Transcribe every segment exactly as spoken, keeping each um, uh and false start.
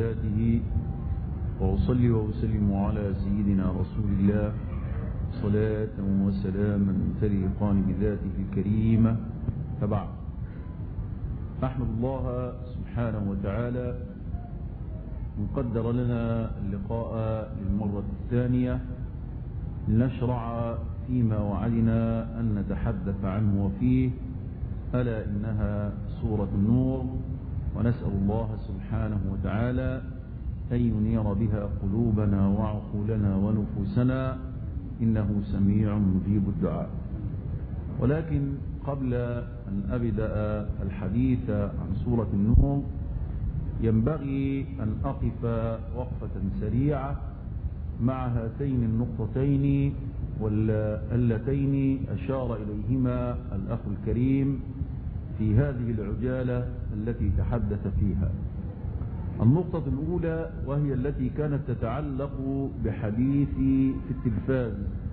ذاته، وأصلي وأسلم على سيدنا رسول الله صلاة وسلاما تليقان بذاته الكريمة. فبعد، أحمد الله سبحانه وتعالى من قدر لنا اللقاء للمرة الثانية لنشرع فيما وعدنا أن نتحدث عنه وفيه، ألا إنها سورة النور، ونسأل الله سبحانه وتعالى أن ينير بها قلوبنا وعقولنا ونفوسنا، إنه سميع مجيب الدعاء. ولكن قبل أن أبدأ الحديث عن سورة النور ينبغي أن أقف وقفة سريعة مع هاتين النقطتين واللتين أشار إليهما الأخ الكريم في هذه العجالة التي تحدث فيها. النقطة الأولى وهي التي كانت تتعلق بحديثي في التلفاز،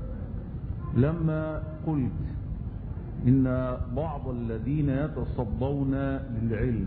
لما قلت إن بعض الذين يتصدون للعلم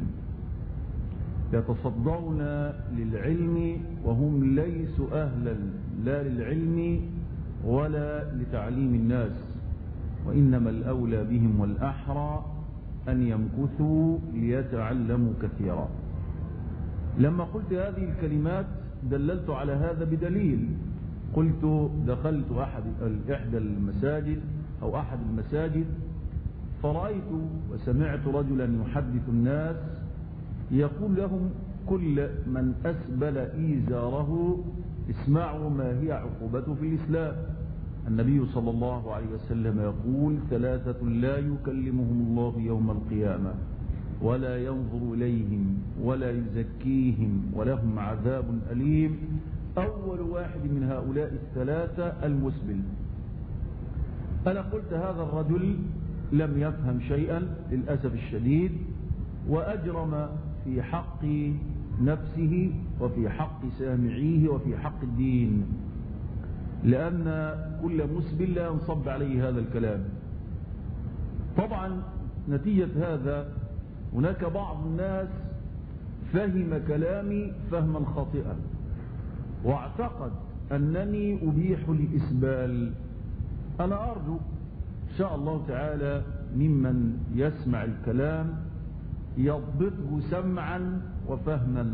يتصدون للعلم وهم ليسوا أهلا لا للعلم ولا لتعليم الناس، وإنما الأولى بهم والأحرى أن يمكثوا ليتعلموا كثيرا. لما قلت هذه الكلمات دللت على هذا بدليل. قلت دخلت أحد إحدى المساجد أو أحد المساجد فرأيت وسمعت رجلا يحدث الناس يقول لهم: كل من أسبل إيزاره اسمعوا ما هي عقوبته في الإسلام. النبي صلى الله عليه وسلم يقول: ثلاثة لا يكلمهم الله يوم القيامة ولا ينظر إليهم ولا يزكيهم ولهم عذاب أليم. أول واحد من هؤلاء الثلاثة المسبل. أنا قلت هذا الرجل لم يفهم شيئا للأسف الشديد، وأجرم في حق نفسه وفي حق سامعيه وفي حق الدين، لأن كل مسبل لا ينصب عليه هذا الكلام. طبعا نتيجة هذا هناك بعض الناس فهم كلامي فهما خاطئا واعتقد أنني أبيح الإسبال. أنا أرجو إن شاء الله تعالى ممن يسمع الكلام يضبطه سمعا وفهما.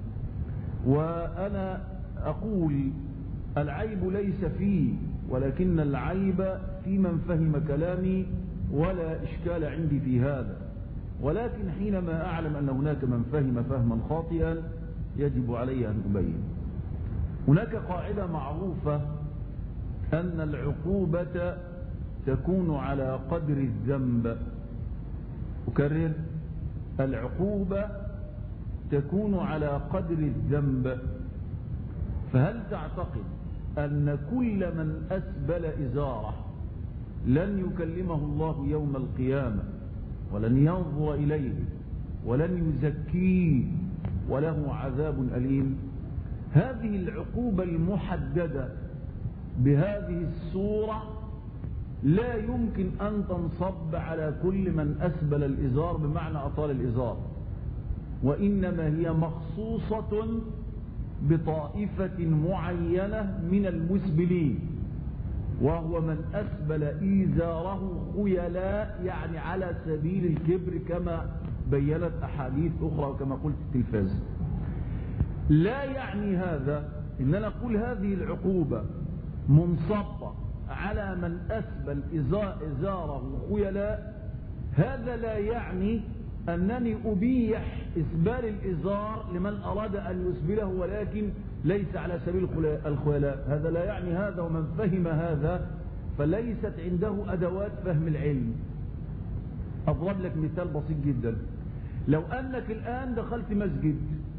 وأنا أقول العيب ليس فيه، ولكن العيب في من فهم كلامي، ولا إشكال عندي في هذا. ولكن حينما أعلم أن هناك من فهم فهما خاطئا يجب علي أن أبين. هناك قاعدة معروفة أن العقوبة تكون على قدر الذنب. أكرر: العقوبة تكون على قدر الذنب. فهل تعتقد أن كل من أسبل إزاره لن يكلمه الله يوم القيامة ولن ينظر إليه ولن يزكيه وله عذاب أليم؟ هذه العقوبة المحددة بهذه الصورة لا يمكن أن تنصب على كل من أسبل الإزار بمعنى أطال الإزار، وإنما هي مخصوصة بطائفة معينة من المسبلين، وهو من أسبل إيزاره خيلاء، يعني على سبيل الكبر كما بيّنت أحاديث أخرى وكما قلت في التلفاز. لا يعني هذا إن أنا أقول هذه العقوبة منصبة على من أسبل إزاره خيلاء. هذا لا يعني أنني أبيح إسبال الإزار لمن أراد أن يسبله ولكن ليس على سبيل الخيلاء. هذا لا يعني هذا. ومن فهم هذا فليست عنده أدوات فهم العلم. أضرب لك مثال بسيط جدا. لو أنك الآن دخلت مسجد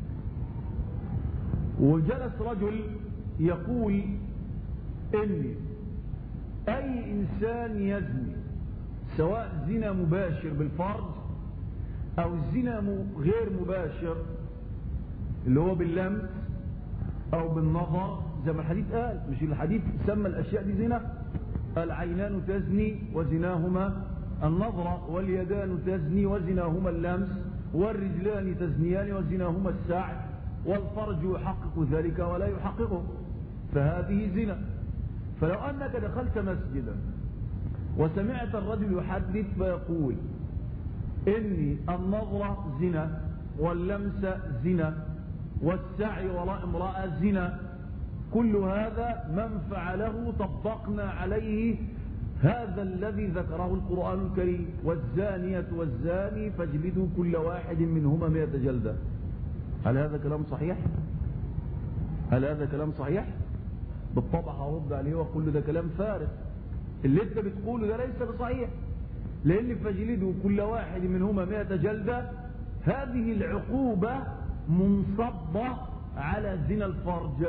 وجلس رجل يقول إن أي إنسان يزني، سواء زنا مباشر بالفرج أو زنا غير مباشر اللي هو باللمس أو بالنظر، زي ما الحديث قال، مش الحديث سمى الأشياء دي زنا؟ العينان تزني وزناهما النظر، واليدان تزني وزناهما اللمس، والرجلان تزنيان وزناهما السعي. والفرج يحقق ذلك ولا يحققه، فهذه زنا. فلو أنك دخلت مسجدا وسمعت الرجل يحدث فيقول إني النظرة زنا واللمس زنا والسعي وراء امرأة زنا، كل هذا من فعله طبقنا عليه هذا الذي ذكره القرآن الكريم: والزانية والزاني فاجلدوا كل واحد منهما مئة جلدة. هل هذا كلام صحيح؟ هل هذا كلام صحيح؟ بالطبع هرد عليه واقول له ده كلام فارغ، اللي انت بتقوله ده ليس بصحيح، لان فاجلدوا كل واحد منهما مئة جلدة هذه العقوبة منصبة على زنا الفرج.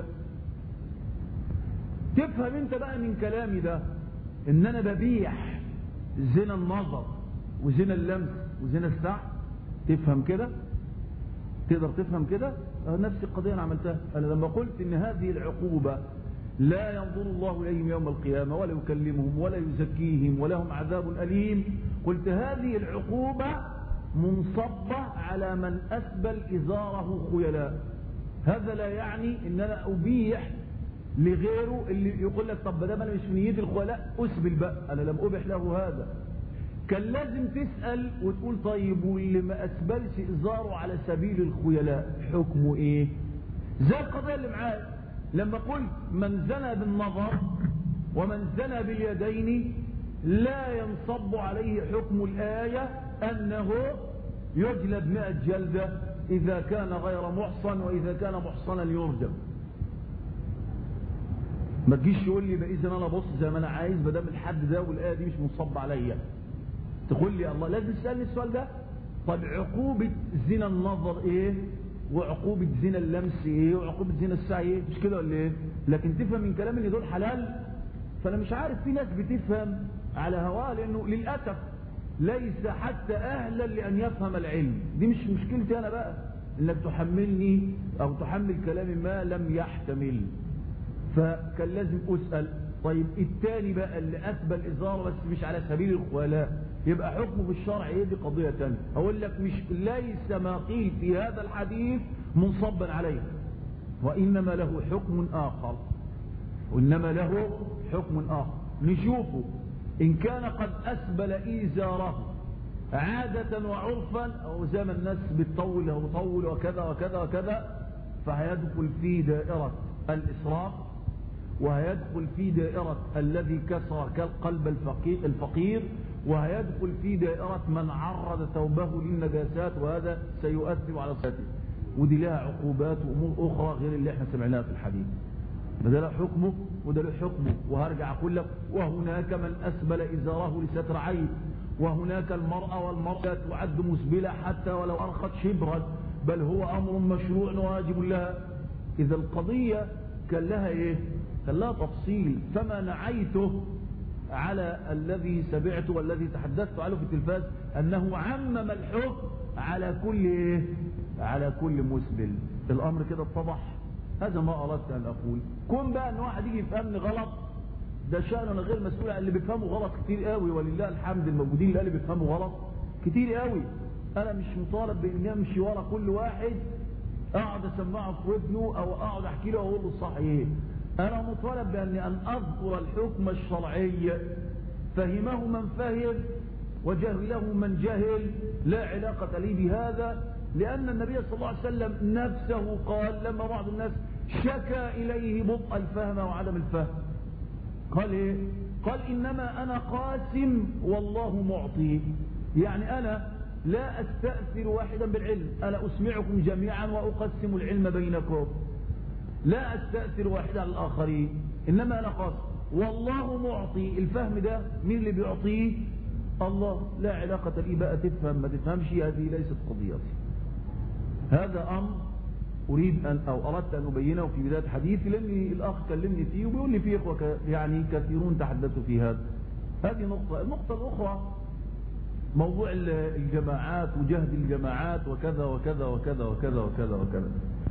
تفهم انت بقى من كلامي ده ان انا ببيح زنا النظر وزنا اللمس وزنا السعي؟ تفهم كده؟ تقدر تفهم كده؟ نفس القضية انا عملتها. انا لما قلت ان هذه العقوبة لا ينظر الله اليهم يوم القيامة ولا يكلمهم ولا يزكيهم ولهم عذاب أليم، قلت هذه العقوبة منصبة على من أسبل إزاره خيلاء. هذا لا يعني ان انا ابيح لغيره اللي يقول لك طب ده انا مش في نيتي الخيلاء اسبل بقى، انا لم ابح له هذا. كان لازم تسأل وتقول طيب واللي ما اسبلش ازاره على سبيل الخيلاء حكمه ايه؟ زي القضية اللي معايا لما قلت من زنى بالنظر ومن زنى باليدين لا ينصب عليه حكم الآية أنه يجلد مئة جلدة إذا كان غير محصن، وإذا كان محصنا يرجم. ما تجيش يقول لي بقى إذن أنا بص زي ما أنا عايز بدام الحد ده والآية دي مش منصب عليا. تقول لي الله لازم تسألني السؤال ده. طب عقوبة زنا النظر إيه؟ وعقوبة زنا اللمس ايه؟ وعقوبة زنا السعي ايه؟ مش كده ولا ايه؟ لكن تفهم من كلام ان دول حلال. فانا مش عارف، في ناس بتفهم على هواه لانه للاسف ليس حتى اهلا لان يفهم العلم. دي مش مشكلتي انا بقى انك تحملني او تحمل كلام ما لم يحتمل. فكان لازم اسال طيب التاني بقى اللي اسبل ازاره بس مش على سبيل الخيلاء يبقى حكمه في الشرع ايه؟ دي قضيه ثانيه. اقول لك مش ليس ما قيل في هذا الحديث منصبا عليه، وانما له حكم اخر، وانما له حكم اخر. نشوفه ان كان قد اسبل ازاره عاده وعرفا او زي ما الناس بتطول او طول وكذا وكذا وكذا، فهيدخل في دائره الاسراف، وهيدخل في دائرة الذي كسر قلب الفقير، وهيدخل في دائرة من عرض ثوبه للنجاسات، وهذا سيؤثر على صلاته. ودي لها عقوبات وأمور أخرى غير اللي احنا سمعناها في الحديث. ده له حكمه وده له حكمه. وهرجع أقول لك وهناك من أسبل إزاره لستر عيب، وهناك المرأة والمرأة تعد مسبلة حتى ولو أرخت شبرا، بل هو أمر مشروع واجب لها. إذا القضية كان لها إيه؟ كان لها تفصيل. فما نعيته على الذي سمعته والذي تحدثت عنه في التلفاز أنه عمم الحكم على كل إيه؟ على كل مسبل. الأمر كده اتضح. هذا ما أردت أن أقول. كون بقى أن واحد يجي يفهمني غلط ده شأن أنا غير مسؤول عن اللي بيفهموا غلط كتير قوي، ولله الحمد الموجودين اللي بيفهموا غلط كتير قوي. أنا مش مطالب بإني أمشي ورا كل واحد أقعد أسمعه في ودنه أو أقعد أحكي له وأقول له الصح إيه. أنا مطالب بأني أن أذكر الحكم الشرعي فهمه من فهم وجهله من جهل، لا علاقة لي بهذا. لأن النبي صلى الله عليه وسلم نفسه قال لما بعض الناس شكى إليه بطء الفهم وعدم الفهم قال إيه؟ قال إنما أنا قاسم والله معطي. يعني أنا لا أستأثر واحدا بالعلم، أنا أسمعكم جميعا وأقسم العلم بينكم، لا أستأثر واحدا على الآخرين، إنما أنا قاسم والله معطي. الفهم ده مين اللي بيعطيه؟ الله. لا علاقة لي بقى تفهم ما تفهمش، هذه ليست قضيتي. هذا أمر أريد أن أو أردت أن أبينه في بداية حديثي، لأن الأخ كلمني فيه وبيقول لي فيه إخوة يعني كثيرون تحدثوا في هذا. هذه نقطة. النقطة الأخرى موضوع الجماعات وجهد الجماعات وكذا وكذا وكذا وكذا وكذا وكذا.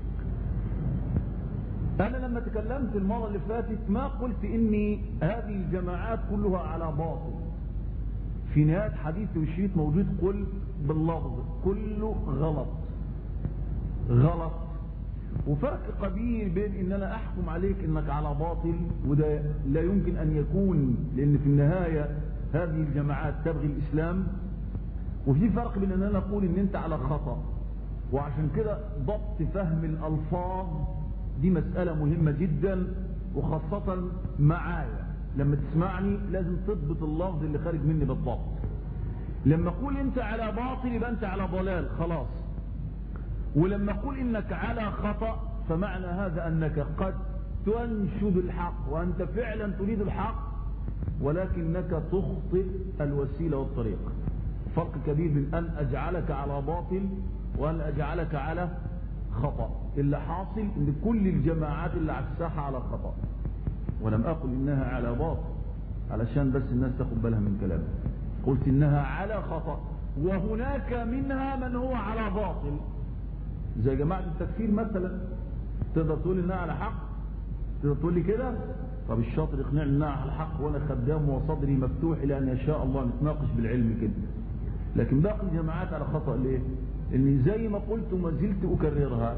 أنا لما تكلمت المرة اللي فاتت ما قلت إني هذه الجماعات كلها على باطل. في نهاية حديثي والشريط موجود قل باللفظ كله غلط غلط. وفرق كبير بين ان انا احكم عليك انك على باطل، وده لا يمكن ان يكون، لان في النهاية هذه الجماعات تبغي الاسلام، وفي فرق بين ان انا اقول ان انت على خطأ. وعشان كده ضبط فهم الالفاظ دي مسألة مهمة جدا، وخاصة معايا لما تسمعني لازم تضبط اللفظ اللي خارج مني بالضبط. لما اقول انت على باطل يبقى انت على ضلال خلاص، ولما اقول انك على خطأ فمعنى هذا انك قد تنشد الحق وانت فعلا تريد الحق، ولكنك تخطئ الوسيلة والطريق. فرق كبير بين ان اجعلك على باطل وان اجعلك على خطأ. اللي حاصل ان كل الجماعات اللي على الساحة على خطأ، ولم اقل انها على باطل علشان بس الناس تاخد بالها من كلامي، قلت انها على خطأ، وهناك منها من هو على باطل، زي جماعة التكفير مثلا. تقدر تقول انها على حق؟ تقدر تقول لي كده؟ طب الشاطر يقنعني انها على حق وانا خدام وصدري مفتوح الى ان يشاء الله نتناقش بالعلم كده. لكن باقي الجماعات على خطأ ليه؟ ان زي ما قلت وما زلت اكررها،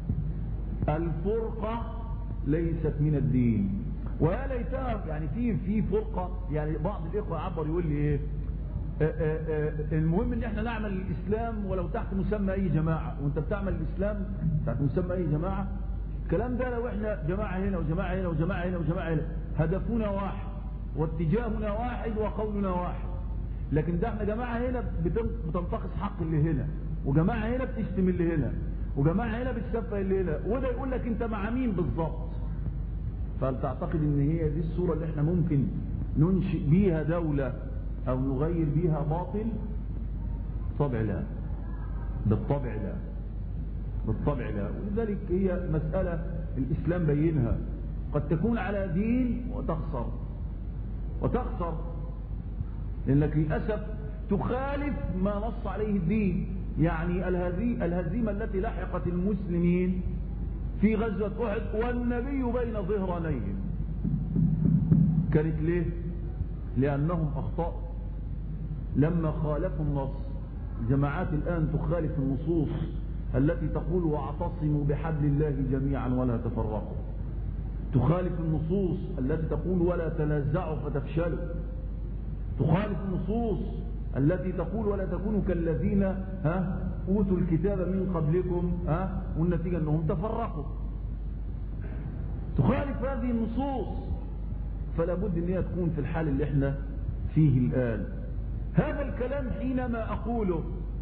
الفرقة ليست من الدين. ويا ليتها يعني في في فرقة، يعني بعض الاخوة عبر يقول لي ايه آآ آآ المهم ان احنا نعمل الاسلام ولو تحت مسمى اي جماعة، وانت بتعمل الاسلام تحت مسمى اي جماعة. الكلام ده لو احنا جماعة هنا وجماعة هنا وجماعة هنا وجماعة هنا، هدفنا واحد واتجاهنا واحد وقولنا واحد. لكن ده احنا جماعة هنا بتنتقص حق اللي هنا، وجماعة هنا بتشتم اللي هنا، وجماعة هنا بتسفه اللي هنا، وده يقول لك انت مع مين بالظبط. فهل تعتقد ان هي دي الصورة اللي احنا ممكن ننشئ بيها دولة او نغير بيها باطل؟ بالطبع لا، بالطبع لا، بالطبع لا. ولذلك هي مسألة الاسلام بينها، قد تكون على دين وتخسر وتخسر لانك للأسف تخالف ما نص عليه الدين. يعني الهزيمة التي لحقت المسلمين في غزوة أحد والنبي بين ظهرانيهم كانت ليه؟ لأنهم أخطأوا لما خالفوا النص. الجماعات الآن تخالف النصوص التي تقول واعتصموا بحبل الله جميعا ولا تفرقوا، تخالف النصوص التي تقول ولا تنازعوا فتفشلوا، تخالف النصوص التي تقول ولا تكونوا كالذين ها اوتوا الكتاب من قبلكم ها والنتيجة انهم تفرقوا. تخالف هذه النصوص، فلا بد ان هي تكون في الحال اللي احنا فيه الآن. هذا الكلام حينما اقوله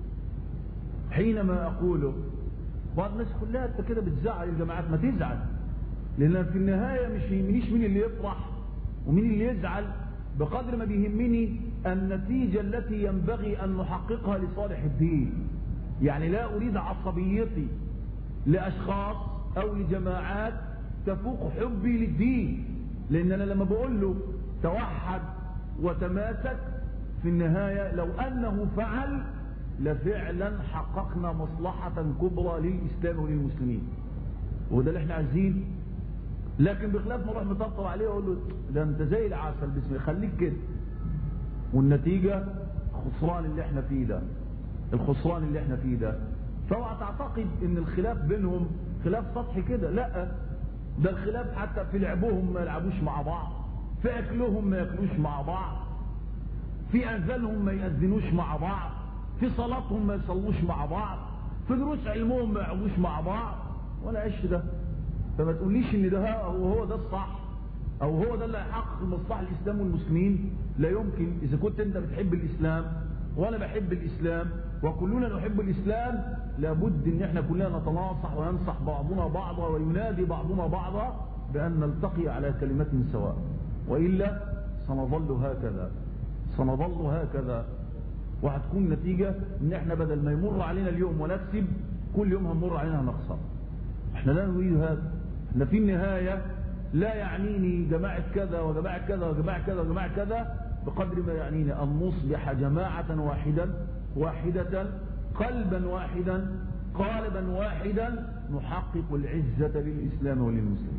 حينما اقوله بعض الناس يقول لا انت كده بتزعل الجماعات. ما تزعل، لان في النهاية مش يهمنيش مين اللي يفرح ومين اللي يزعل، بقدر ما بيهمني النتيجة التي ينبغي أن نحققها لصالح الدين. يعني لا أريد عصبيتي لأشخاص أو لجماعات تفوق حبي للدين، لأن أنا لما بقول له توحد وتماسك في النهاية لو أنه فعل لفعلا حققنا مصلحة كبرى للإسلام وللمسلمين، وده اللي احنا عايزين. لكن بخلاف ما اروح مطبطب عليه واقول له ده انت زي العسل بسم الله خليك كده، والنتيجة خسران اللي احنا فيه ده، الخسران اللي احنا فيه ده. فاوعى تعتقد ان الخلاف بينهم خلاف سطحي كده، لا، ده الخلاف حتى في لعبهم ما يلعبوش مع بعض، في اكلهم ما ياكلوش مع بعض، في اذانهم ما يأذنوش مع بعض، في صلاتهم ما يصلوش مع بعض، في دروس علمهم ما يقعدوش مع بعض، ولا عش ده. فما تقوليش ان ده هو هو ده الصح او هو ده اللي هيحقق مصلحة الاسلام والمسلمين. لا يمكن. اذا كنت انت بتحب الاسلام وانا بحب الاسلام وكلنا نحب الاسلام، لابد ان احنا كلنا نتناصح وينصح بعضنا بعضا وينادي بعضنا بعضا بان نلتقي على كلمة سواء، وإلا سنظل هكذا سنظل هكذا وهتكون نتيجة ان احنا بدل ما يمر علينا اليوم ونكسب، كل يوم هنمر علينا هنخسر. احنا لا نريد هذا. احنا في النهاية لا يعنيني جماعة كذا وجماعة كذا وجماعة كذا وجماعة كذا بقدر ما يعنيني أن نصبح جماعة واحدا واحدة قلبا واحدا قالبا واحدا نحقق العزة للإسلام وللمسلمين.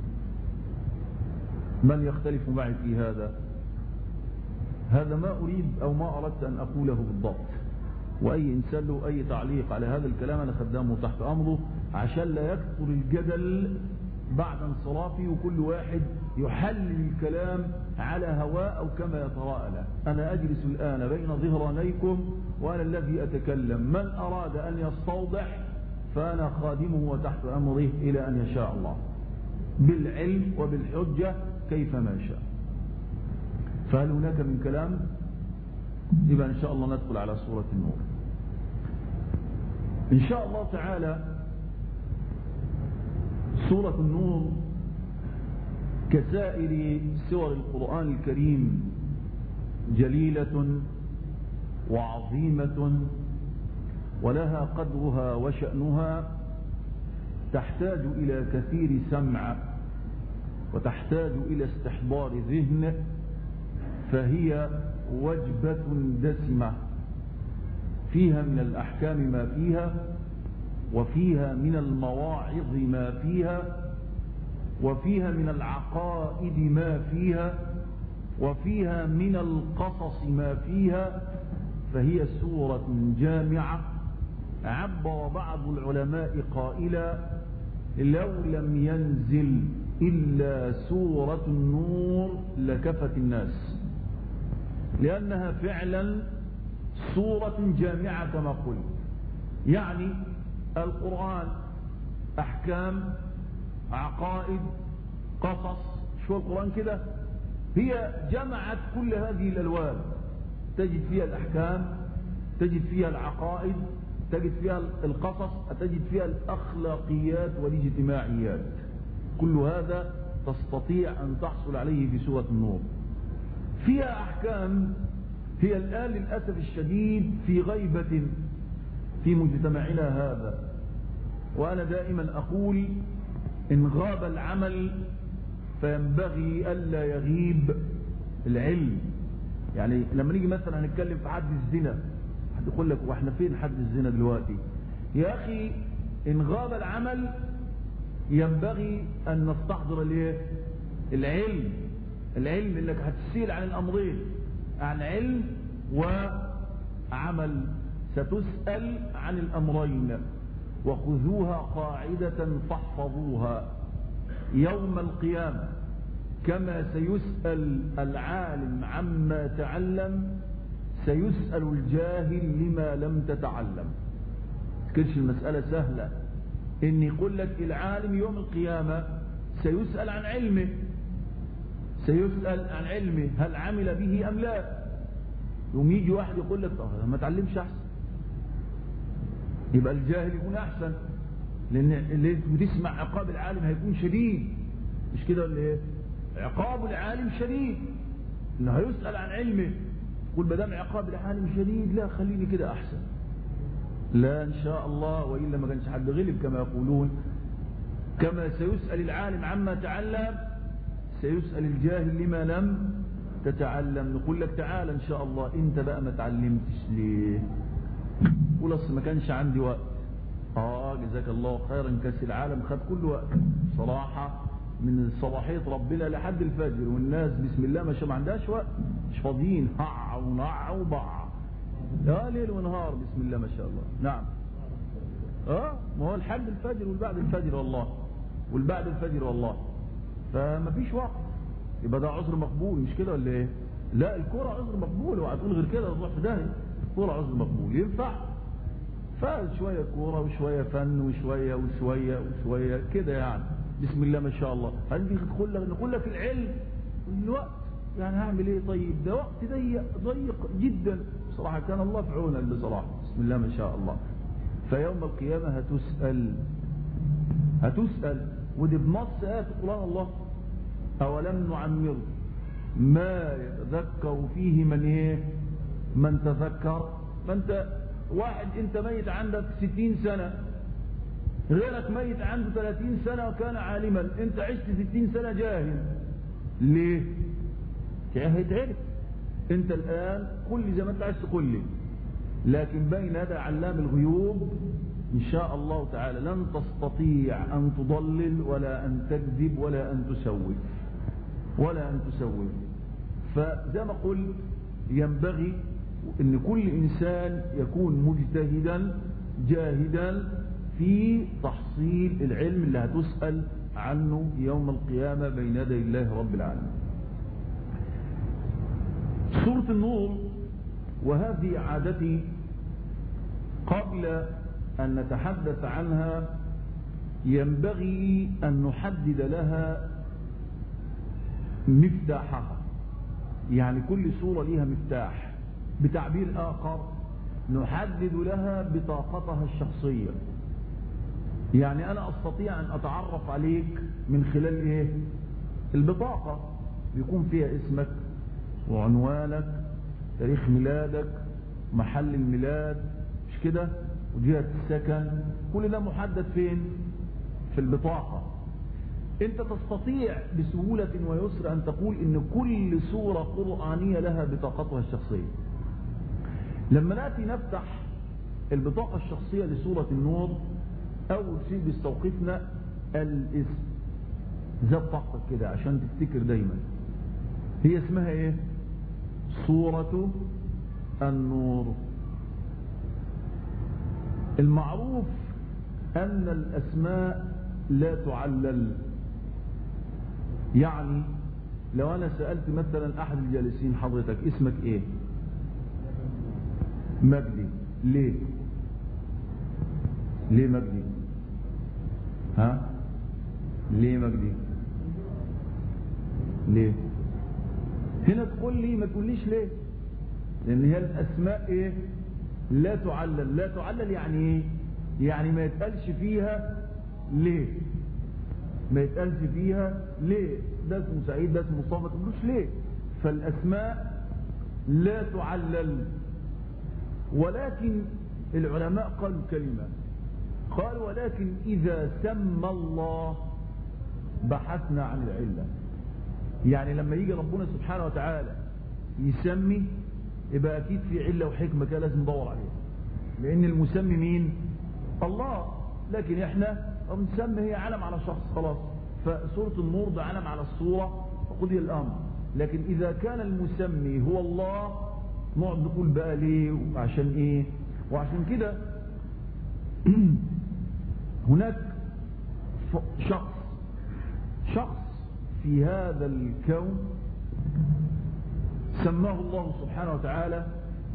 من يختلف معي في هذا؟ هذا ما أريد أو ما أردت أن أقوله بالضبط. وأي إنسان له أي تعليق على هذا الكلام أنا خدامه تحت أمره عشان لا يكثر الجدل بعد انصرافي وكل واحد يحلل الكلام على هواء أو كما يتراءى له. أنا أجلس الآن بين ظهرانيكم وأنا الذي أتكلم، من أراد أن يستوضح فأنا خادمه وتحت أمره إلى أن يشاء الله بالعلم وبالحجة كيفما شاء. فهل هناك من كلام؟ يبقى إن شاء الله ندخل على سورة النور إن شاء الله تعالى. سورة النور كسائر سور القرآن الكريم جليلة وعظيمة ولها قدرها وشأنها، تحتاج إلى كثير سمع وتحتاج إلى استحضار ذهن، فهي وجبة دسمة فيها من الأحكام ما فيها، وفيها من المواعظ ما فيها، وفيها من العقائد ما فيها، وفيها من القصص ما فيها. فهي سورة جامعة. عبر بعض العلماء قائلا لو لم ينزل إلا سورة النور لكفت الناس، لأنها فعلا سورة جامعة كما قلت. يعني القرآن أحكام، عقائد، قصص، شو القرآن كده؟ هي جمعت كل هذه الألوان، تجد فيها الأحكام، تجد فيها العقائد، تجد فيها القصص، تجد فيها الأخلاقيات والاجتماعيات. كل هذا تستطيع أن تحصل عليه في سورة النور. فيها أحكام هي الآن للأسف الشديد في غيبة في مجتمعنا هذا، وأنا دائما أقول إن غاب العمل فينبغي ألا يغيب العلم. يعني لما نيجي مثلا هنتكلم في حد الزنا، حد يقول لك واحنا فين حد الزنا دلوقتي؟ يا أخي إن غاب العمل ينبغي أن نستحضر الايه؟ العلم. العلم انك هتسيل عن الأمرين، عن علم وعمل. ستسأل عن الأمرين، وخذوها قاعدة فاحفظوها يوم القيامة. كما سيسأل العالم عما تعلم سيسأل الجاهل لما لم تتعلم. كلش المسألة سهلة إن يقول لك العالم يوم القيامة سيسأل عن علمه، سيسأل عن علمه هل عمل به أم لا. يوم يجي واحد يقول لك طب ما تعلمش أحسن، يبقى الجاهل يكون أحسن، لأن اللي بتسمع عقاب العالم هيكون شديد، مش كده ولا إيه؟ عقاب العالم شديد، إنه هيسأل عن علمه. يقول ما دام عقاب العالم شديد لا خليني كده أحسن. لا إن شاء الله، وإلا ما كانش حد غلب كما يقولون. كما سيسأل العالم عما تعلم سيسأل الجاهل لما لم تتعلم. نقول لك تعال إن شاء الله أنت بقى ما تعلمتش ليه؟ قول أصل ما كانش عندي وقت. آه جزاك الله خيرا، كاس العالم خد كل وقت صراحة من صباحية ربنا لحد الفجر، والناس بسم الله ما شاء ما عندهاش وقت، مش فاضيين، هع ونع وبع يا ليل ونهار بسم الله ما شاء الله. نعم اه ما هو لحد الفجر والبعد الفجر والله، والبعد الفجر والله، فما فيش وقت. يبقى ده عذر مقبول، مش كده ولا ايه؟ لا الكرة عذر مقبول، وهتقول غير كده تروح في داهية. الكرة عذر مقبول ينفع، فشوية كورة وشوية فن وشوية وشوية وشوية كده يعني بسم الله ما شاء الله. هنجي ندخل لك نقول لك العلم الوقت، يعني هعمل ايه طيب؟ ده وقت ضيق ضيق جدا بصراحة، كان الله في عونك بصراحة بسم الله ما شاء الله. فيوم القيامة هتسأل هتسأل ودي بنص آيات القرآن الله أولم نعمر ما يتذكر فيه من ايه؟ من تذكر. ما انت واحد انت ميت عندك ستين سنة، غيرك ميت عنده ثلاثين سنة وكان عالما، انت عشت ستين سنة جاهل. ليه؟ هيتعرف. انت الآن قل لي زي ما انت عايز تقول لي، لكن بين هذا علام الغيوب إن شاء الله تعالى لن تستطيع أن تضلل ولا أن تكذب ولا أن تسوف ولا أن تسوف. فزي ما قلت ينبغي أن كل إنسان يكون مجتهدا جاهدا في تحصيل العلم اللي هتسأل عنه يوم القيامة بين يدي الله رب العالمين. سورة النور، وهذه عادتي قبل أن نتحدث عنها ينبغي أن نحدد لها مفتاحها، يعني كل سورة لها مفتاح، بتعبير آخر نحدد لها بطاقتها الشخصية. يعني أنا أستطيع أن أتعرف عليك من خلال إيه؟ البطاقة، يكون فيها اسمك وعنوانك، تاريخ ميلادك، محل الميلاد، مش كده؟ وجهة السكن، كل ده محدد فين؟ في البطاقة. انت تستطيع بسهولة ويسر ان تقول ان كل سورة قرآنية لها بطاقتها الشخصية. لما نأتي نفتح البطاقة الشخصية لسورة النور، اول شيء بيستوقفنا الاسم، زي بطاقتك كده عشان تفتكر دايما. هي اسمها ايه؟ سورة النور. المعروف ان الاسماء لا تعلل. يعني لو انا سألت مثلا احد الجالسين حضرتك اسمك ايه؟ مجدي. ليه؟ ليه مجدي؟ ها؟ ليه مجدي؟ ليه؟ هنا تقول لي، ما تقوليش ليه، لان هي الاسماء ايه؟ لا تعلل. لا تعلل يعني ايه؟ يعني ما يتقالش فيها ليه، ما يتقالش فيها ليه، ده اسمه سعيد، ده اسمه مصطفى، ما تقولوش ليه. فالاسماء لا تعلل. ولكن العلماء قالوا كلمة، قالوا ولكن إذا سمى الله بحثنا عن العلة. يعني لما يجي ربنا سبحانه وتعالى يسمي، يبقى أكيد في علة وحكمة كده لازم ندور عليها، لأن المسمي مين؟ الله. لكن احنا بنسمي هي علم على شخص خلاص، فسورة النور ده علم على الصورة وقضي الأمر. لكن إذا كان المسمي هو الله نقعد نقول بقى ليه وعشان ايه. وعشان كده هناك شخص شخص في هذا الكون سماه الله سبحانه وتعالى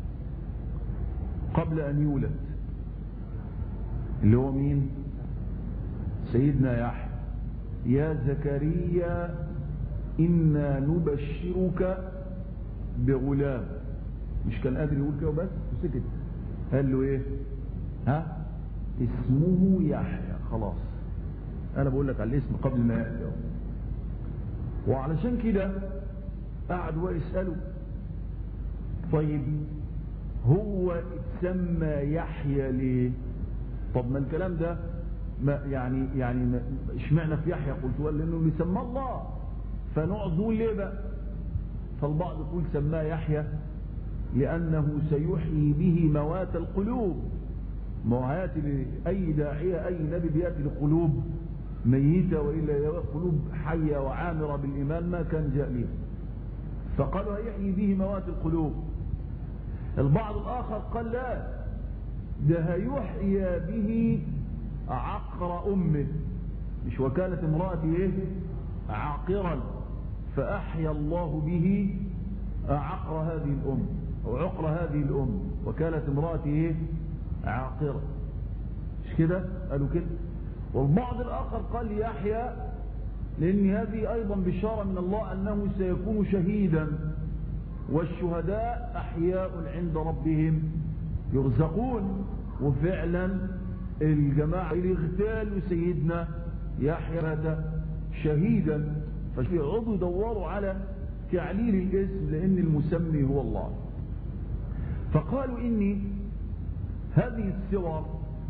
قبل أن يولد، اللي هو مين؟ سيدنا يحيى. يا زكريا إنا نبشرك بغلام. مش كان قادر يقول كده بس وسكت، قال له ايه؟ ها؟ اسمه يحيى. خلاص، انا بقول لك على الاسم قبل ما يأتي. وعلشان كده قعدوا يسألوا، طيب هو اتسمى يحيى ليه؟ طب ما الكلام ده ما يعني يعني اشمعنى في يحيى؟ قلت له لانه اللي سماه الله، فنقعد نقول ليه بقى؟ فالبعض يقول سماه يحيى لأنه سيحيي به موات القلوب. ما هو هياتي أي داعية أي نبي بيأتي لقلوب ميتة، وإلا قلوب حية وعامرة بالإيمان ما كان جاء ليه. فقالوا هيحيي به موات القلوب. البعض الآخر قال لا، ده هيحيى به عقر أمه. مش وكانت امرأتي ايه؟ عاقرا، فأحيا الله به عقر هذه الأم أو عقر هذه الأم، وكانت امرأتي ايه؟ عاقرة. مش كده؟ قالوا كده. والبعض الآخر قال يحيى لأن هذه أيضا بشارة من الله أنه سيكون شهيدا، والشهداء أحياء عند ربهم يرزقون. وفعلا الجماعة اللي اغتالوا سيدنا يحيى هذا شهيدا، فيقعدوا يدوروا على تعليل الاسم لأن المسمي هو الله. فقالوا إني هذه السور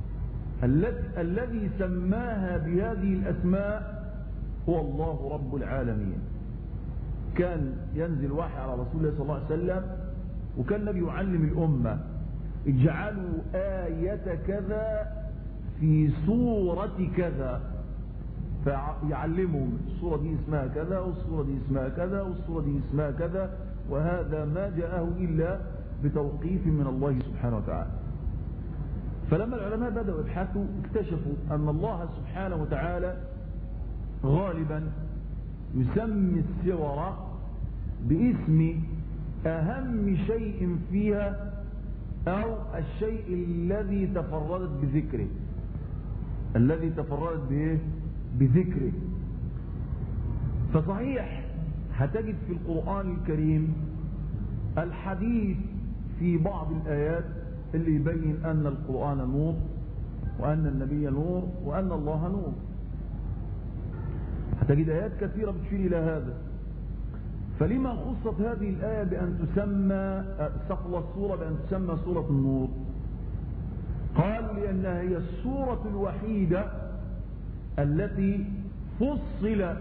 الذي سماها بهذه الأسماء هو الله رب العالمين. كان ينزل وحي على رسول الله صلى الله عليه وسلم، وكان النبي يعلم الأمة اجعلوا آية كذا في سورة كذا، فيعلمهم السورة دي اسمها كذا والسورة دي اسمها كذا والسورة دي اسمها كذا، وهذا ما جاءه إلا بتوقيف من الله سبحانه وتعالى. فلما العلماء بدأوا يبحثوا اكتشفوا أن الله سبحانه وتعالى غالبا يسمي السور باسم أهم شيء فيها أو الشيء الذي تفردت بذكره الذي تفردت بإيه؟ بذكره. فصحيح هتجد في القرآن الكريم الحديث في بعض الآيات اللي يبين أن القرآن نور وأن النبي نور وأن الله نور. هتجد آيات كثيرة بتشير إلى هذا. فلما خصت هذه الآية بأن تسمى سقل السورة بأن تسمى سورة النور؟ قالوا لأنها هي السورة الوحيدة التي فصل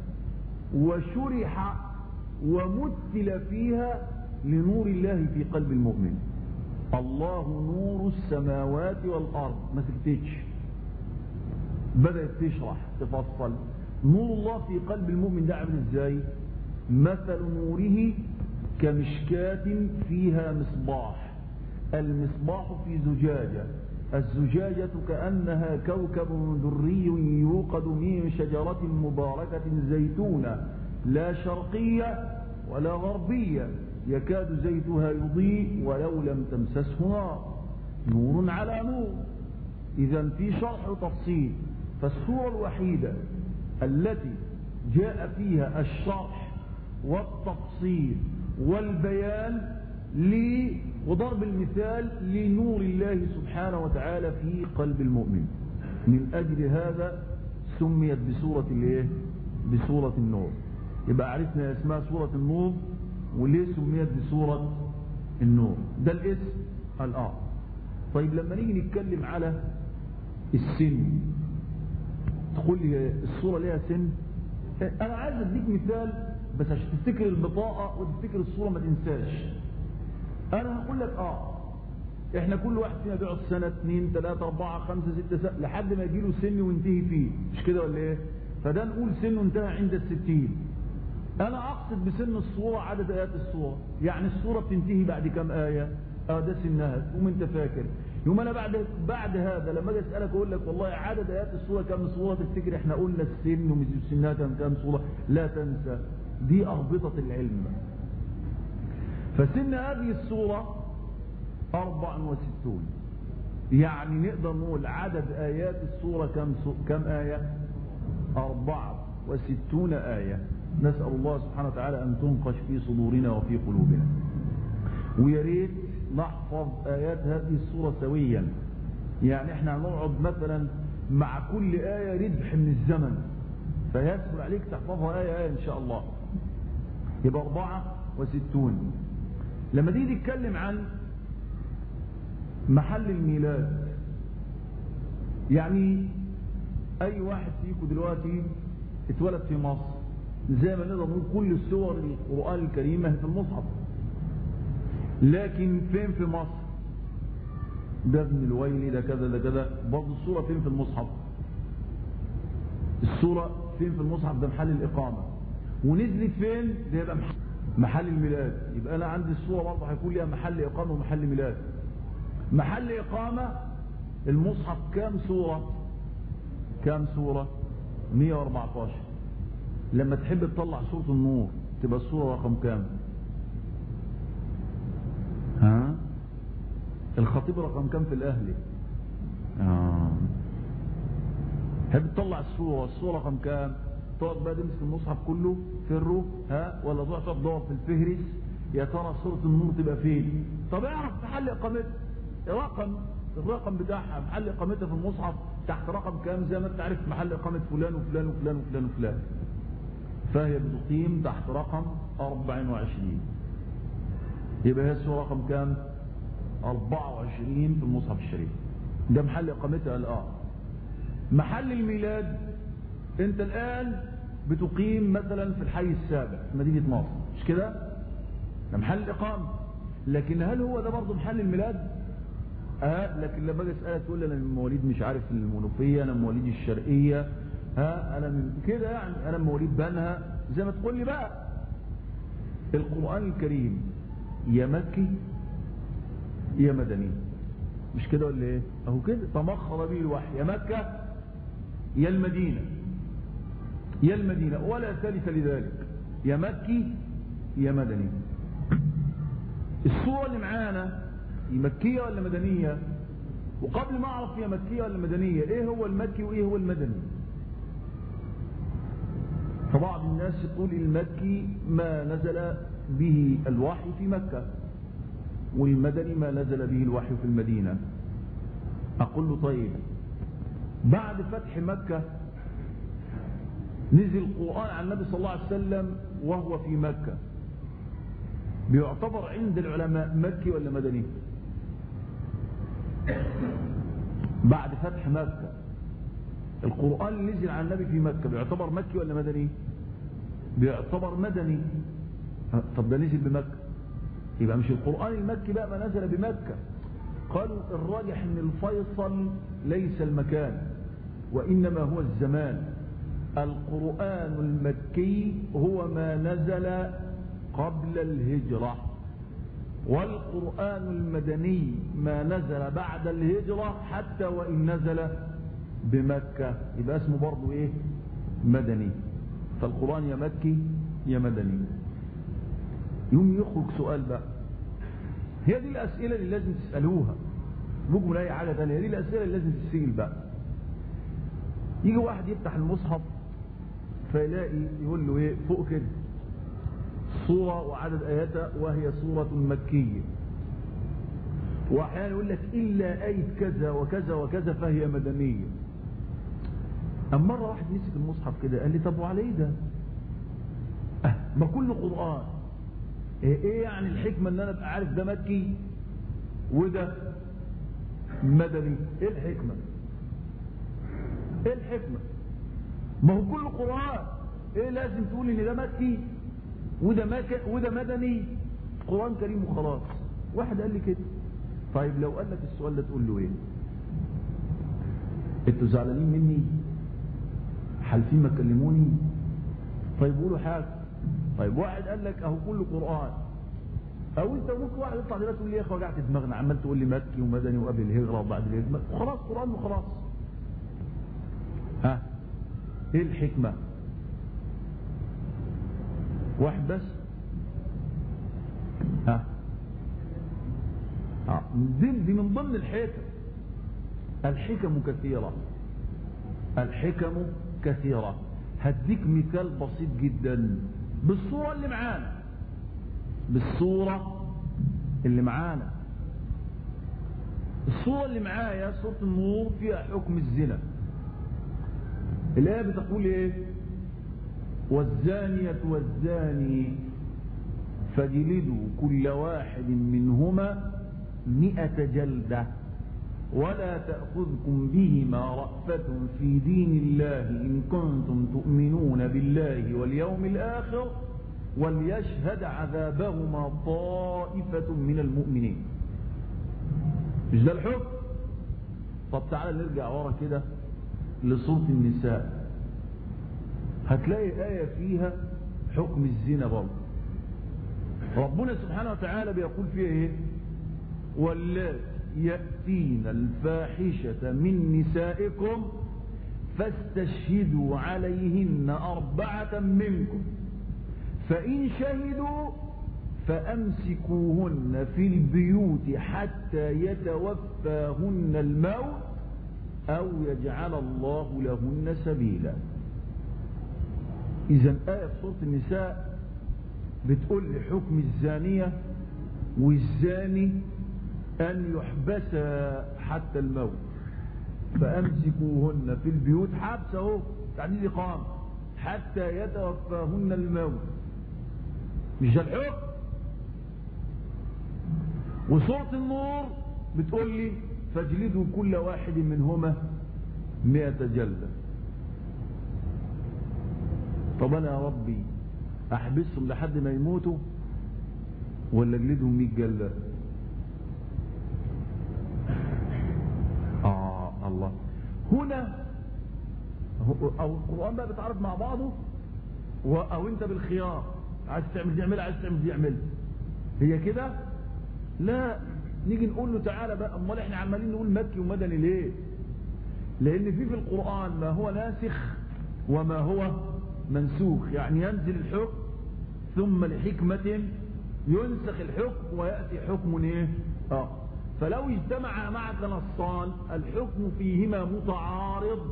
وشرح ومثل فيها لنور الله في قلب المؤمن. الله نور السماوات والأرض، ما سكتتش، بدأت تشرح تفصل. نور الله في قلب المؤمن ده عامل ازاي؟ مثل نوره كمشكاة فيها مصباح، المصباح في زجاجة، الزجاجة كأنها كوكب دري يوقد من شجرة مباركة زيتونة لا شرقية ولا غربية يكاد زيتها يضيء ولو لم تمسسه نار، نور على نور. إذن في شرح وتفصيل. فالسورة الوحيدة التي جاء فيها الشرح والتفصيل والبيان لي وضرب المثال لنور الله سبحانه وتعالى في قلب المؤمن، من أجل هذا سميت بسورة الايه؟ بسورة النور. يبقى عرفنا اسمها سورة النور وليه سميت بسورة النور، ده الاسم الآن. طيب لما نيجي نتكلم على السن، تقول لي السورة ليها سن؟ أنا عايز أديك مثال بس عشان تفتكر البطاقة وتفتكر الصورة ما تنساش. أنا هقول لك آه إحنا كل واحد فينا بيقعد سنة اثنين ثلاثة أربعة خمسة ستة سنة لحد ما يجيله سن وينتهي فيه، مش كده ولا إيه؟ فده نقول سنه انتهى عند الستين. أنا أقصد بسن الصورة عدد آيات الصورة، يعني الصورة بتنتهي بعد كم آية؟ آه ده سنها، تقوم أنت فاكر. يوم أنا بعد بعد هذا لما أجي أسألك أقول لك والله عدد آيات الصورة كم صورة، تفتكر إحنا قلنا السن وسنها كم كم صورة؟ لا تنسى، دي أربطة العلم. فسن هذه الصورة أربع وستون، يعني نقدر نقول عدد آيات الصورة كم كم آية؟ أربعة وستون آية. نسأل الله سبحانه وتعالى أن تنقش في صدورنا وفي قلوبنا. ويا ريت نحفظ آيات هذه الصورة سويا، يعني احنا هنقعد مثلا مع كل آية ردح من الزمن، فيسهل عليك تحفظها آية آية إن شاء الله. يبقى أربعة وستون. لما تيجي تتكلم عن محل الميلاد، يعني أي واحد فيكم دلوقتي اتولد في مصر، زي ما نقدر نقول كل السور القرآن الكريمة في المصحف، لكن فين في مصر؟ ده ابن الويلي، ده كذا ده كذا، برضه السورة فين في المصحف؟ السورة فين في المصحف؟ ده محل الإقامة. ونزلت فين؟ ده يبقى محل الميلاد. يبقى أنا عندي السورة برضه هيكون لها محل إقامة ومحل ميلاد. محل إقامة المصحف كام سورة؟ كام سورة؟ مئة وأربعتاشر. لما تحب تطلع سورة النور تبقى السورة رقم كام؟ ها؟ الخطيب رقم كام في الأهلي؟ آه. تحب تطلع السورة السورة رقم كام؟ تقعد بقى تمسك المصحف كله فره، ها؟ ولا تقعد تدور في الفهرس يا ترى سورة النور تبقى فين؟ طب اعرف محل اقامتها، رقم الرقم بتاعها محل اقامتها في المصحف تحت رقم كام، زي ما انت عارف محل اقامة فلان وفلان وفلان وفلان وفلان. فهي بتقيم تحت رقم أربعة وعشرين. يبقى هي السورة رقم كام؟ أربعة وعشرين في المصحف الشريف. ده محل اقامتها الآن. محل الميلاد انت الآن بتقيم مثلا في الحي السابع في مدينة ناصر، مش كده؟ ده محل الإقامة. لكن هل هو ده برضه محل الميلاد؟ اه لكن لما اجي اسالك تقول لي انا من مواليد مش عارف المنوفيه، انا من مواليد الشرقيه، ها انا من كده، يعني انا من مواليد بنها، زي ما تقول لي بقى. القرآن الكريم يا مكي يا مدني، مش كده ولا ايه؟ اهو كده تمخض به الوحي، يا مكة يا المدينة، يا المدينة ولا ثالث لذلك، يا مكي يا مدني. الصورة اللي معانا هي مكية ولا مدنية؟ وقبل ما اعرف هي مكية ولا مدنية، ايه هو المكي وايه هو المدني؟ فبعض الناس يقول المكي ما نزل به الوحي في مكة، والمدني ما نزل به الوحي في المدينة. أقول له طيب، بعد فتح مكة نزل القرآن عن النبي صلى الله عليه وسلم وهو في مكة، بيعتبر عند العلماء مكي ولا مدني؟ بعد فتح مكة القرآن اللي نزل عن النبي في مكة بيعتبر مكي ولا مدني؟ بيعتبر مدني. طب ده نزل بمكة، يبقى مش القرآن المكي بقى ما نزل بمكة. قالوا الراجح ان الفيصل ليس المكان وإنما هو الزمان. القرآن المكي هو ما نزل قبل الهجرة، والقرآن المدني ما نزل بعد الهجرة حتى وإن نزل بمكة، يبقى اسمه برضو ايه؟ مدني. فالقرآن يا مكي يا مدني. يوم يخرج سؤال بقى، هي دي الأسئلة اللي لازم تسألوها، بقوا من أي حاجة تانية، هي دي الأسئلة اللي لازم تسأل بقى. يجي واحد يفتح المصحف فيلاقي يقول له ايه فوق كده صورة وعدد آياتها وهي صورة مكية، وأحيانا يقول لك إلا آية كذا وكذا وكذا فهي مدنية. أما مرة واحد مسك المصحف كده قال لي طب وعليه ده؟ أه ما كله قرآن، ايه يعني الحكمة ان انا ابقى عارف ده مكي وده مدني؟ ايه الحكمة؟ ايه الحكمة؟ ما هو كله قرآن، ايه لازم تقول ان ده مكي وده مكي وده مدني؟ قرآن كريم وخلاص. واحد قال لي كده. طيب لو قال لك السؤال ده تقول له ايه؟ انتوا زعلانين مني؟ حالفين ما تكلموني؟ طيب قولوا حاجة. طيب واحد قال لك اهو كله قرآن، او انت ممكن واحد يطلع دلوقتي تقول لي يا اخي وجعت دماغنا، عمال تقول لي مكي ومدني وقبل الهجرة وبعد الهجرة، خلاص قرآن وخلاص. ها ايه الحكمة؟ واحد بس؟ ها اه دي, دي من ضمن الحكم. الحكم كثيرة، الحكم كثيرة. هديك مثال بسيط جدا بالصورة اللي معانا، بالصورة اللي معانا. الصورة اللي معايا صورة النور فيها حكم الزنا. الآية بتقول ايه؟ والزانية والزاني فجلدوا كل واحد منهما مئة جلدة ولا تأخذكم بهما رأفة في دين الله إن كنتم تؤمنون بالله واليوم الآخر وليشهد عذابهما طائفة من المؤمنين. مش ده الحكم؟ طب تعالى نرجع ورا كده لسورة النساء، هتلاقي آية فيها حكم الزنا برضه. ربنا سبحانه وتعالى بيقول فيها ايه؟ واللاتي يأتين الفاحشة من نسائكم فاستشهدوا عليهن أربعة منكم فإن شهدوا فأمسكوهن في البيوت حتى يتوفاهن الموت أو يجعل الله لهن سبيلا. إذن آية في سورة النساء بتقول لحكم الزانية والزاني أن يحبس حتى الموت، فأمسكوهن في البيوت، حبس اهو تعديد إقامة، حتى يتوفاهن الموت. مش ده الحكم؟ وسورة النور بتقول لي فاجلدوا كل واحد منهما مئة جلدة. طب أنا يا ربي أحبسهم لحد ما يموتوا ولا اجلدهم مئة جلدة؟ آه الله. هنا أو القرآن بقى بيتعارض مع بعضه، أو أنت بالخيار، عايز تعمل دي اعملها، عايز تعمل دي اعملها. هي كده؟ لا، نيجي نقول له تعالى بقى، امال احنا عمالين نقول مكي ومدني ليه؟ لان في في القرآن ما هو ناسخ وما هو منسوخ، يعني ينزل الحكم ثم لحكمة ينسخ الحكم ويأتي حكم ايه؟ اه فلو اجتمع معك نصان الحكم فيهما متعارض،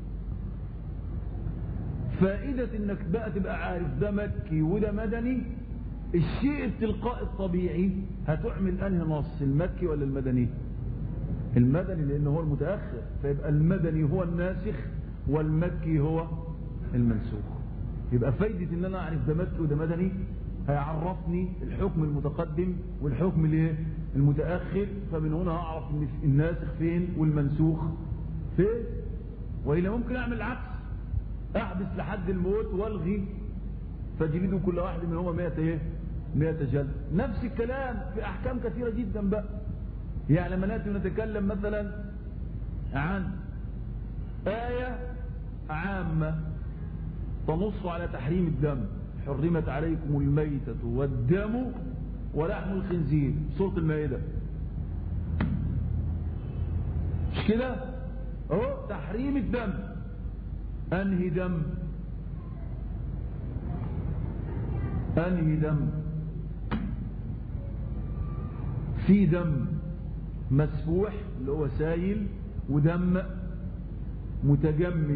فائدة انك بقى تبقى عارف ده مكي وده مدني، الشيء التلقائي الطبيعي هتعمل انهي نص، المكي ولا المدني؟ المدني، لانه هو المتأخر، فيبقى المدني هو الناسخ والمكي هو المنسوخ. يبقى فايدة ان انا اعرف ده مكي وده مدني هيعرفني الحكم المتقدم والحكم الايه المتأخر، فمن هنا هعرف ان الناسخ فين والمنسوخ فين. وإلا ممكن اعمل العكس، احبس لحد الموت والغي فجلدوا كل واحد منهما مئة ايه مئة جلد. نفس الكلام في احكام كثيرة جدا بقى. يعني لما ناتي نتكلم مثلا عن آية عامة تنص على تحريم الدم، حرمت عليكم الميتة والدم ولحم الخنزير، سورة المائدة، مش كده؟ اهو تحريم الدم، انهي دم؟ انهي دم؟ في دم مسفوح اللي هو سايل، ودم متجمد،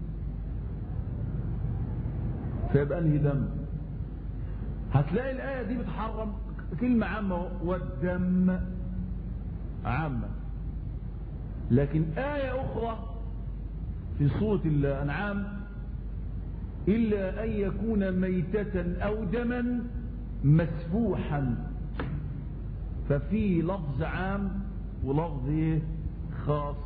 فيبقى انهي دم؟ هتلاقي الآية دي بتحرم كلمة عامة والدم عامة، لكن آية أخرى في سورة الأنعام إلا أن يكون ميتة أو دما مسفوحا، ففي لفظ عام ولفظ خاص.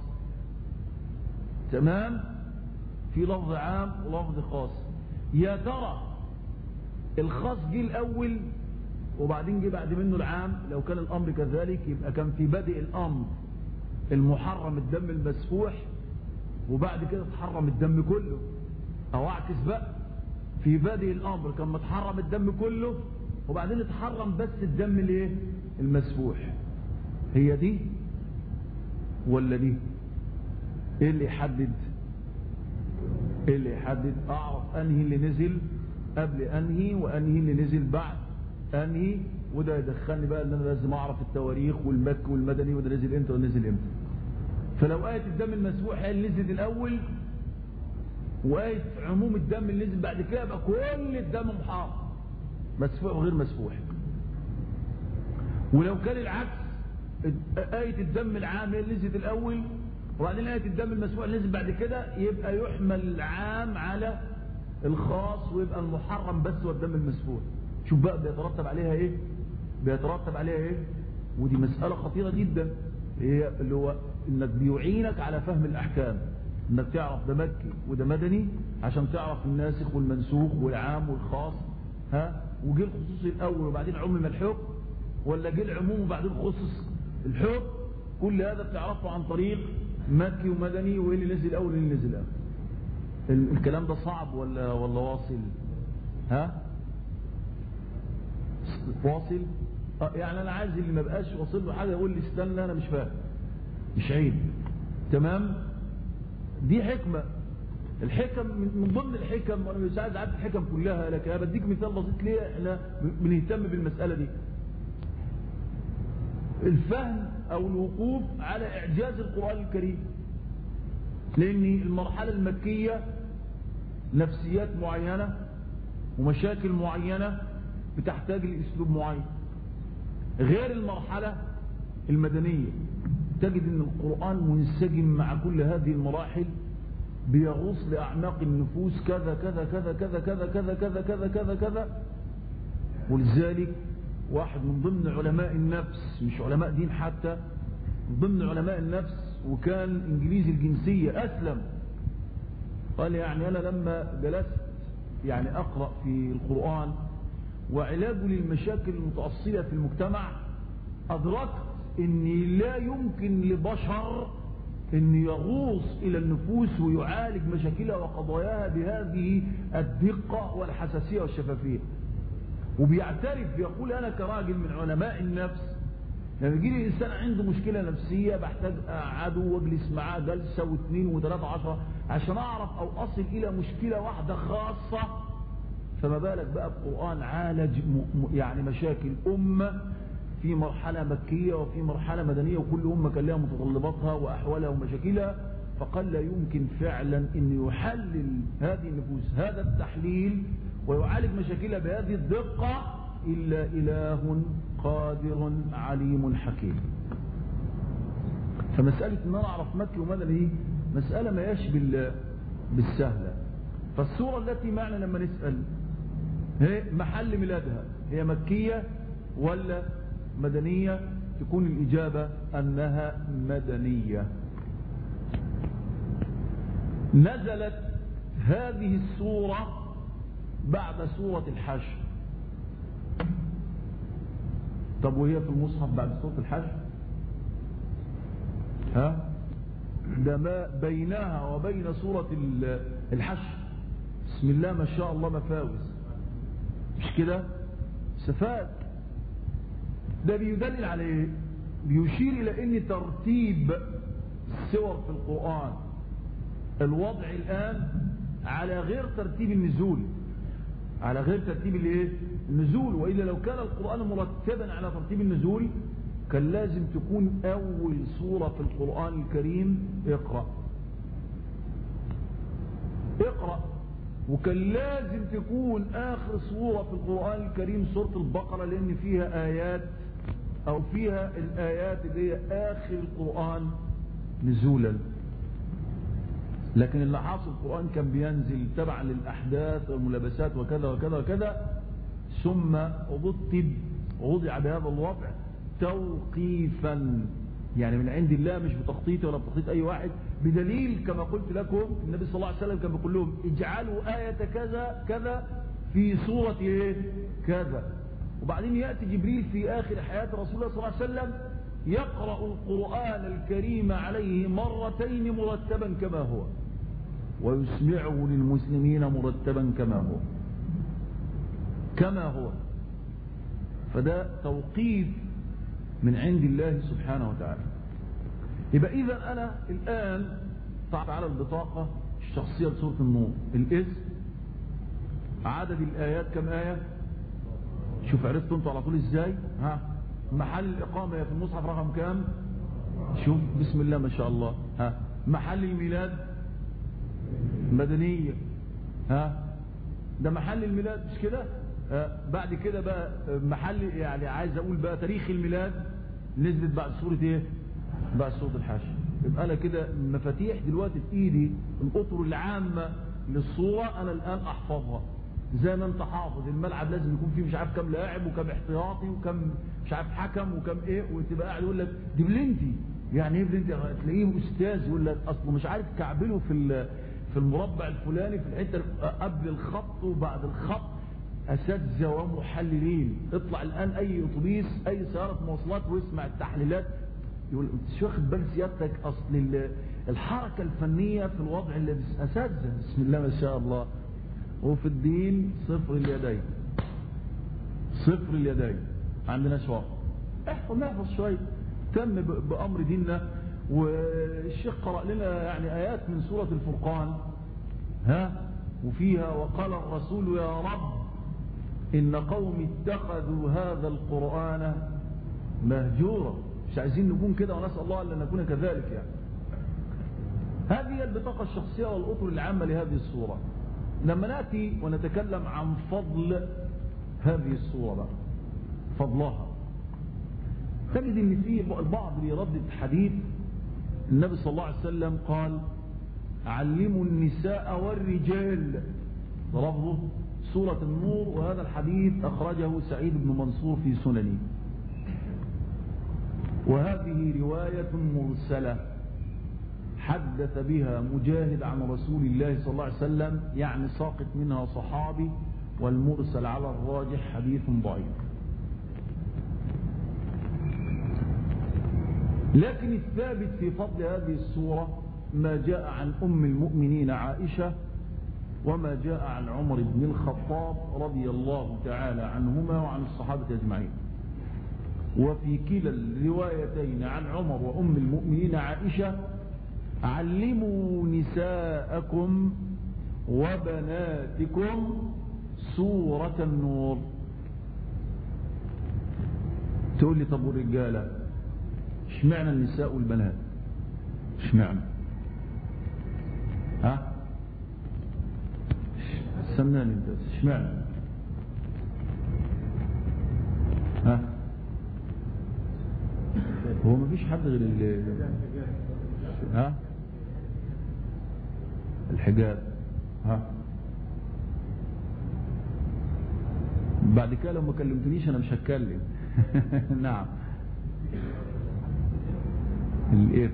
تمام؟ في لفظ عام ولفظ خاص. يا ترى الخاص جه الأول وبعدين جه بعد منه العام؟ لو كان الأمر كذلك يبقى كان في بدء الأمر المحرم الدم المسفوح، وبعد كده تحرم الدم كله، أو أعكس بقى، في بدء الأمر كان متحرم الدم كله وبعدين اتحرم بس الدم الايه المسفوح. هي دي ولا دي؟ ايه اللي يحدد؟ ايه اللي يحدد؟ اعرف انهي اللي نزل قبل انهي وانهي اللي نزل بعد انهي، وده يدخلني بقى ان انا لازم اعرف التواريخ والمكي والمدني وده نزل امتى ونزل امتى. فلو آية الدم المسفوح هي اللي نزلت الاول وآية عموم الدم اللي نزل بعد كده، يبقى كل الدم محرم مسفوح وغير مسفوح. ولو كان العكس، آية الدم العام هي اللي نزلت الاول وبعدين آية الدم المسفوح اللي نزل بعد كده، يبقى يحمل العام على الخاص ويبقى المحرم بس والدم المسفوح. شوف بقى بيترتب عليها ايه؟ بيترتب عليها ايه؟ ودي مسألة خطيرة جدا، هي اللي هو انك بيعينك على فهم الاحكام، انك تعرف ده مكي وده مدني عشان تعرف الناسخ والمنسوخ والعام والخاص. ها؟ وجه الخصوص الاول وبعدين عمم الحكم، ولا جه العموم وبعدين خصص الحكم؟ كل هذا بتعرفه عن طريق مكي ومدني، وايه اللي نزل الاول وايه اللي نزل الاخر. الكلام ده صعب ولا ولا واصل؟ ها؟ واصل؟ اه يعني انا عايز اللي ما بقاش واصل له حاجه يقول لي استنى انا مش فاهم، مش عيب. تمام؟ دي حكمه. الحكم من ضمن الحكم، وانا مش عايز اعد الحكم كلها، لكن انا بديك مثال بسيط ليه احنا بنهتم بالمساله دي. الفهم او الوقوف على اعجاز القرآن الكريم، لان المرحله المكيه نفسيات معينه ومشاكل معينه بتحتاج لاسلوب معين، غير المرحله المدنيه. تجد ان القرآن منسجم مع كل هذه المراحل، بيغوص لأعماق النفوس كذا كذا كذا كذا كذا كذا كذا كذا كذا كذا. ولذلك واحد من ضمن علماء النفس، مش علماء دين حتى، من ضمن علماء النفس وكان انجليزي الجنسية أسلم، قال يعني أنا لما جلست يعني أقرأ في القرآن وعلاجه للمشاكل المتأصلة في المجتمع، أدركت أن لا يمكن لبشر أن يغوص إلى النفوس ويعالج مشاكلها وقضاياها بهذه الدقة والحساسية والشفافية. وبيعترف، بيقول أنا كراجل من علماء النفس لما يجي لي إنسان عنده مشكلة نفسية بحتاج أقعده وأجلس معاه جلسة واثنين وثلاثة عشرة عشان أعرف أو أصل إلى مشكلة واحدة خاصة، فما بالك بقى بقرآن عالج يعني مشاكل أمة في مرحلة مكية وفي مرحلة مدنية، وكل أمة كان لها متطلباتها وأحوالها ومشاكلها. فقال لا يمكن فعلا أن يحلل هذه النفوس هذا التحليل ويعالج مشاكلها بهذه الدقة إلا إله قادر عليم حكيم. فمسألة أن أنا أعرف مكي ومدني مسألة ما يشبه بالسهلة. فالسورة التي معنا لما نسأل هي محل ميلادها هي مكية ولا مدنية؟ تكون الإجابة أنها مدنية. نزلت هذه السورة بعد سورة الحشر. طب وهي في المصحف بعد سورة الحشر؟ ها؟ ده ما بينها وبين سورة الحشر بسم الله ما شاء الله مفاوز، مش كده؟ سفاد. ده بيدلل على ايه؟ بيشير الى ان ترتيب السور في القرآن الوضع الان على غير ترتيب النزول، على غير ترتيب الايه؟ النزول. والا لو كان القرآن مرتبا على ترتيب النزول كان لازم تكون اول سورة في القرآن الكريم اقرأ اقرأ، وكان لازم تكون اخر سورة في القرآن الكريم سورة البقرة، لان فيها ايات او فيها الايات اللي هي اخر القرآن نزولا. لكن اللي حاصل القرآن كان بينزل تبعا للاحداث والملابسات وكذا وكذا وكذا، ثم رتب ووضع بهذا الوضع توقيفا، يعني من عند الله مش بتخطيط ولا بتخطيط اي واحد، بدليل كما قلت لكم النبي صلى الله عليه وسلم كان بيقول لهم اجعلوا آية كذا كذا في سورة ايه كذا. وبعدين يأتي جبريل في آخر حياة رسول الله صلى الله عليه وسلم يقرأ القرآن الكريم عليه مرتين مرتبا كما هو، ويسمعه للمسلمين مرتبا كما هو كما هو. فده توقيف من عند الله سبحانه وتعالى. يبقى إذا أنا الآن طبعا على البطاقة الشخصية لسورة النور الاسم، عدد الآيات كم آية؟ شوف عرفتوا انتوا على طول ازاي؟ ها محل الإقامة في المصحف رقم كام؟ شوف بسم الله ما شاء الله. ها محل الميلاد مدنية. ها ده محل الميلاد مش كده؟ بعد كده بقى محل يعني عايز اقول بقى تاريخ الميلاد نزلت بعد سورة ايه؟ بعد سورة الحشر. يبقى انا كده مفاتيح دلوقتي في ايدي الاطر العامة للصورة انا الان احفظها زي ما انت حافظ الملعب لازم يكون فيه مش عارف كم لاعب وكم احتياطي وكم مش عارف حكم وكم ايه، وتبقى قاعد يقول لك دي بلنتي، يعني ايه بلنتي؟ تلاقيه استاذ يقول لك اصله مش عارف كعبله في في المربع الفلاني في الحته قبل الخط وبعد الخط، اساتذه ومحللين. اطلع الان اي اتوبيس اي سياره مواصلات واسمع التحليلات يقول مش واخد بال سيادتك اصل الحركه الفنيه في الوضع اللي اساتذه بسم الله ما شاء الله. وفي الدين صفر اليدين صفر اليدين عندناش وقت. احفظ نحفظ شويه تم بامر ديننا. والشيخ قرأ لنا يعني ايات من سوره الفرقان ها وفيها وقال الرسول يا رب إن قوم اتخذوا هذا القرآن مهجورا. مش عايزين نكون كده ونسأل الله أن نكون كذلك. يعني هذه البطاقة الشخصية والأطر العامة لهذه الصورة. لما نأتي ونتكلم عن فضل هذه الصورة بقى فضلها تجد ان في البعض بيردد حديث النبي صلى الله عليه وسلم قال علموا النساء والرجال لفظه سورة النور. وهذا الحديث أخرجه سعيد بن منصور في سننه. وهذه رواية مرسلة حدث بها مجاهد عن رسول الله صلى الله عليه وسلم، يعني ساقط منها صحابي، والمرسل على الراجح حديث ضعيف. لكن الثابت في فضل هذه السورة ما جاء عن أم المؤمنين عائشة وما جاء عن عمر بن الخطاب رضي الله تعالى عنهما وعن الصحابة أجمعين. وفي كلا الروايتين عن عمر وأم المؤمنين عائشة علموا نساءكم وبناتكم سورة النور. تقول لي طب والرجالة اشمعنى النساء والبنات؟ اشمعنى؟ ها استناني انت بس، اشمعنى؟ ها هو مفيش حد غير ال ها الحجاب. ها بعد كده لو ما كلمتنيش انا مش هتكلم. نعم الإفك.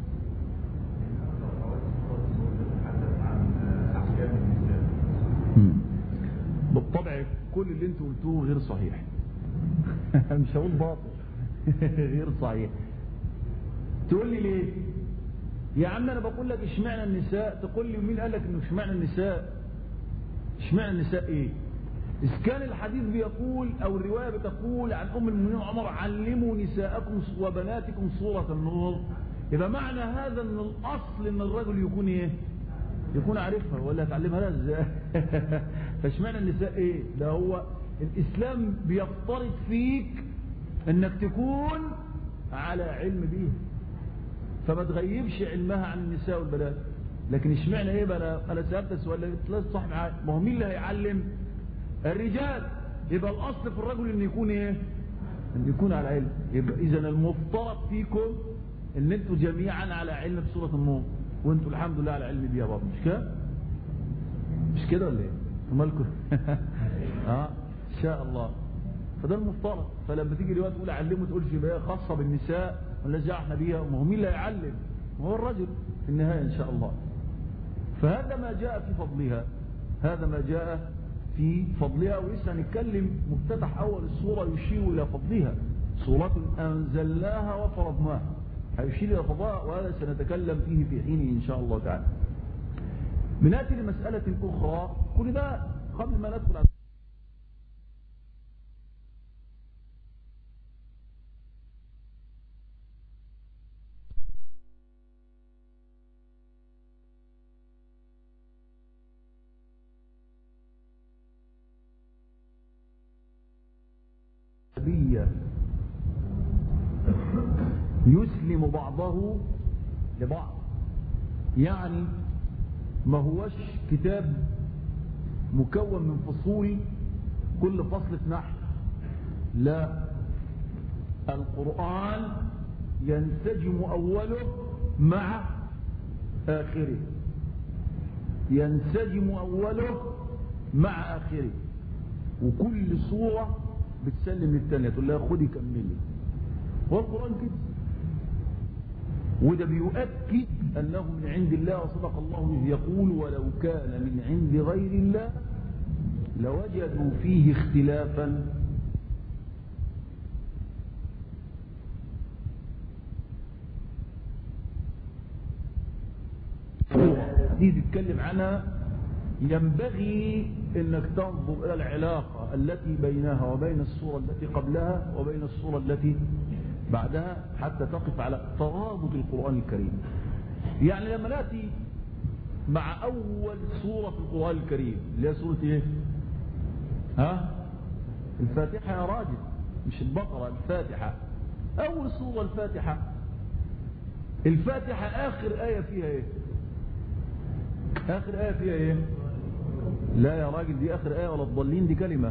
بالطبع كل اللي انتوا قلتوه غير صحيح. مش هقول باطل. غير صحيح. تقول لي ليه يا عم؟ انا بقول لك اشمعنى النساء، تقول لي مين قال لك انه اشمعنى النساء؟ اشمعنى النساء ايه؟ إذا كان الحديث بيقول أو الرواية بتقول عن أم المؤمنين عمر علموا نساءكم وبناتكم سورة النور، يبقى معنى هذا أن الأصل أن الرجل يكون إيه؟ يكون عارفها ولا هتعلمها لها إزاي؟ فاشمعنى النساء إيه؟ ده هو الإسلام بيفترض فيك أنك تكون على علم بيه، فما تغيبش علمها عن النساء والبنات. لكن اشمعنى إيه بقى؟ أنا سألت السؤال ده لا صح معايا، ما هو مين اللي هيعلم؟ الرجال. يبقى الأصل في الرجل أن يكون إيه؟ أن يكون على علم. يبقى إذن المفترض فيكم أن أنتوا جميعا على علم في سورة النور، وأنتوا الحمد لله على علم بيها برضه، مش كده؟ مش كده ولا إيه؟ مالكم؟ اه إن شاء الله. فده المفترض. فلما تيجي الوقت تقول علموا تقول في بقى خاصة بالنساء ولا جاء بيها، ما هو مين اللي هيعلم؟ هو الرجل في النهاية إن شاء الله. فهذا ما جاء في فضلها، هذا ما جاء في فضلها. ولسه هنتكلم مفتتح أول السورة يشير إلى فضلها، سورة أنزلناها وفرضناها، هيشير إلى فضلها، وهذا سنتكلم فيه في حينه إن شاء الله تعالى. بنأتي لمسألة أخرى، كل ده قبل ما ندخل على يسلم بعضه لبعض، يعني ما هوش كتاب مكون من فصول كل فصل في نحو، لا، القرآن ينسجم أوله مع آخره، ينسجم أوله مع آخره، وكل صورة بتسلم للتانية تقول لها خدي كملي. والقرآن كده، وده بيؤكد أنه من عند الله، وصدق الله إذ يقول ولو كان من عند غير الله لوجدوا فيه اختلافا دي تتكلم عنها. ينبغي انك تنظر الى العلاقة التي بينها وبين السورة التي قبلها وبين السورة التي بعدها حتى تقف على ترابط القرآن الكريم. يعني لما نأتي مع أول سورة في القرآن الكريم اللي هي سورة إيه؟ ها؟ الفاتحة يا راجل، مش البقرة، الفاتحة. أول سورة الفاتحة. الفاتحة آخر آية فيها إيه؟ آخر آية فيها إيه؟ لا يا راجل، دي آخر آية ولا الضالين، دي كلمة.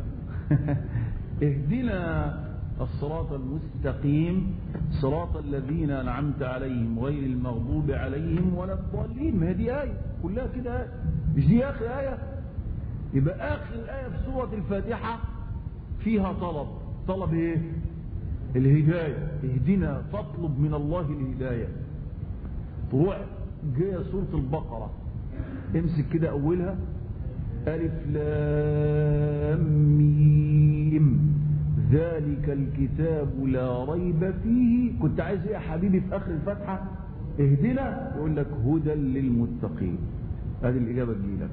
اهدنا الصراط المستقيم صراط الذين أنعمت عليهم غير المغضوب عليهم ولا الضالين. ما هي دي آية كلها كده آية، مش دي آخر آية؟ يبقى آخر آية في سورة الفاتحة فيها طلب. طلب إيه؟ الهداية. اهدنا، تطلب من الله الهداية. تروح جاية سورة البقرة، امسك كده أولها ألف لام ميم ذلك الكتاب لا ريب فيه. كنت عايز ايه يا حبيبي في اخر الفتحة؟ اهدنا، يقول لك هدى للمتقين. هذه الاجابة تجيلك.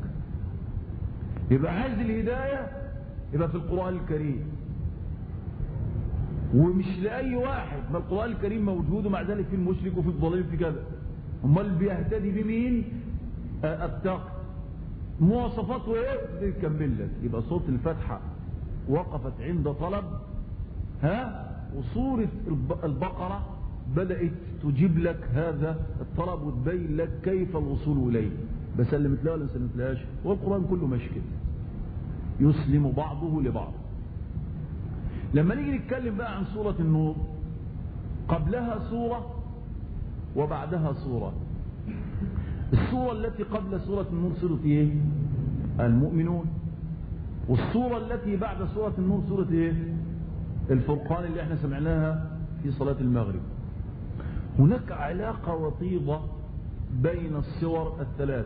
يبقى عايز الهداية يبقى في القرآن الكريم. ومش لأي واحد، ما القرآن الكريم موجود ومع ذلك في المشرك وفي الضلال في كذا. امال بيهتدي بمين؟ التقي. مواصفاته ايه؟ تكمل لك. يبقى سورة الفاتحة وقفت عند طلب، ها، وسورة البقرة بدأت تجيب لك هذا الطلب وتبين لك كيف الوصول إليه. بسلمت لها ولا سلمت لهاش؟ هو القرآن كله ماشي كده، يسلم بعضه لبعض. لما نيجي نتكلم بقى عن سورة النور، قبلها سورة وبعدها سورة. السورة التي قبل سورة النور سورة ايه؟ المؤمنون. والسورة التي بعد سورة النور سورة ايه؟ الفرقان اللي احنا سمعناها في صلاة المغرب. هناك علاقة وطيدة بين السور الثلاث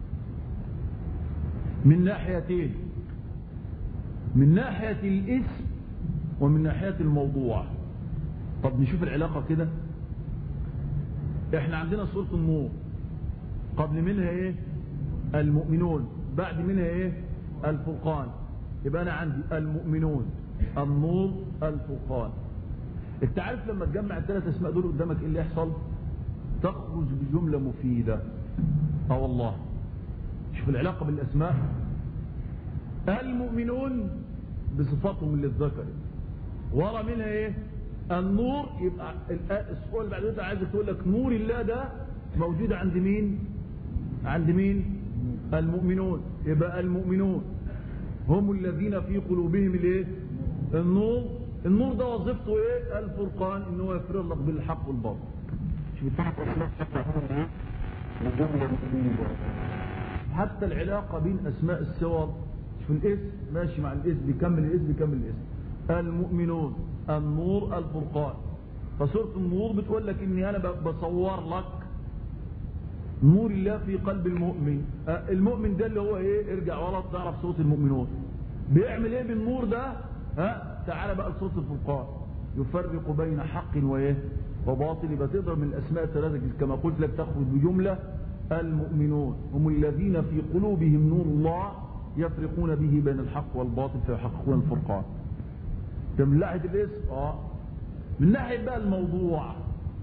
من ناحيتين، من ناحية الاسم ومن ناحية الموضوع. طب نشوف العلاقة كده. احنا عندنا سورة النور قبل منها ايه؟ المؤمنون، بعد منها ايه؟ الفرقان. يبقى انا عندي المؤمنون، النور، الفرقان. انت عارف لما تجمع الثلاث اسماء دول قدامك ايه اللي يحصل؟ تخرج بجملة مفيدة. اه والله شوف العلاقة بالاسماء. المؤمنون بصفاتهم اللي اتذكرت، ورا منها ايه؟ النور. يبقى السؤال اللي بعد كده عايزك تقول لك نور الله ده موجود عند مين؟ عند مين؟ المؤمنون. يبقى المؤمنون هم الذين في قلوبهم الايه؟ النور. النور ده وظيفته ايه؟ الفرقان، ان هو يفرق لك بين الحق والباطل. شوف الثلاث اسماء شكلهم ايه؟ بجمله مفيده. حتى العلاقه بين اسماء السور، شوف الاسم ماشي مع الاسم، بيكمل الاسم بيكمل الاسم. المؤمنون، النور، الفرقان. فسوره النور بتقول لك اني انا بصور لك نور الله في قلب المؤمن. المؤمن ده اللي هو ايه؟ ارجع ورا تعرف سوره المؤمنون بيعمل ايه بالنور ده. ها، تعال بقى لسوره الفرقان، يفرق بين حق وايه؟ وباطل. يبقى تقدر من الاسماء الثلاثه كما قلت لك تخرج بجمله. المؤمنون هم الذين في قلوبهم نور الله يفرقون به بين الحق والباطل فيحققون الفرقان. ده من ناحيه الاسم. اه من ناحيه بقى الموضوع،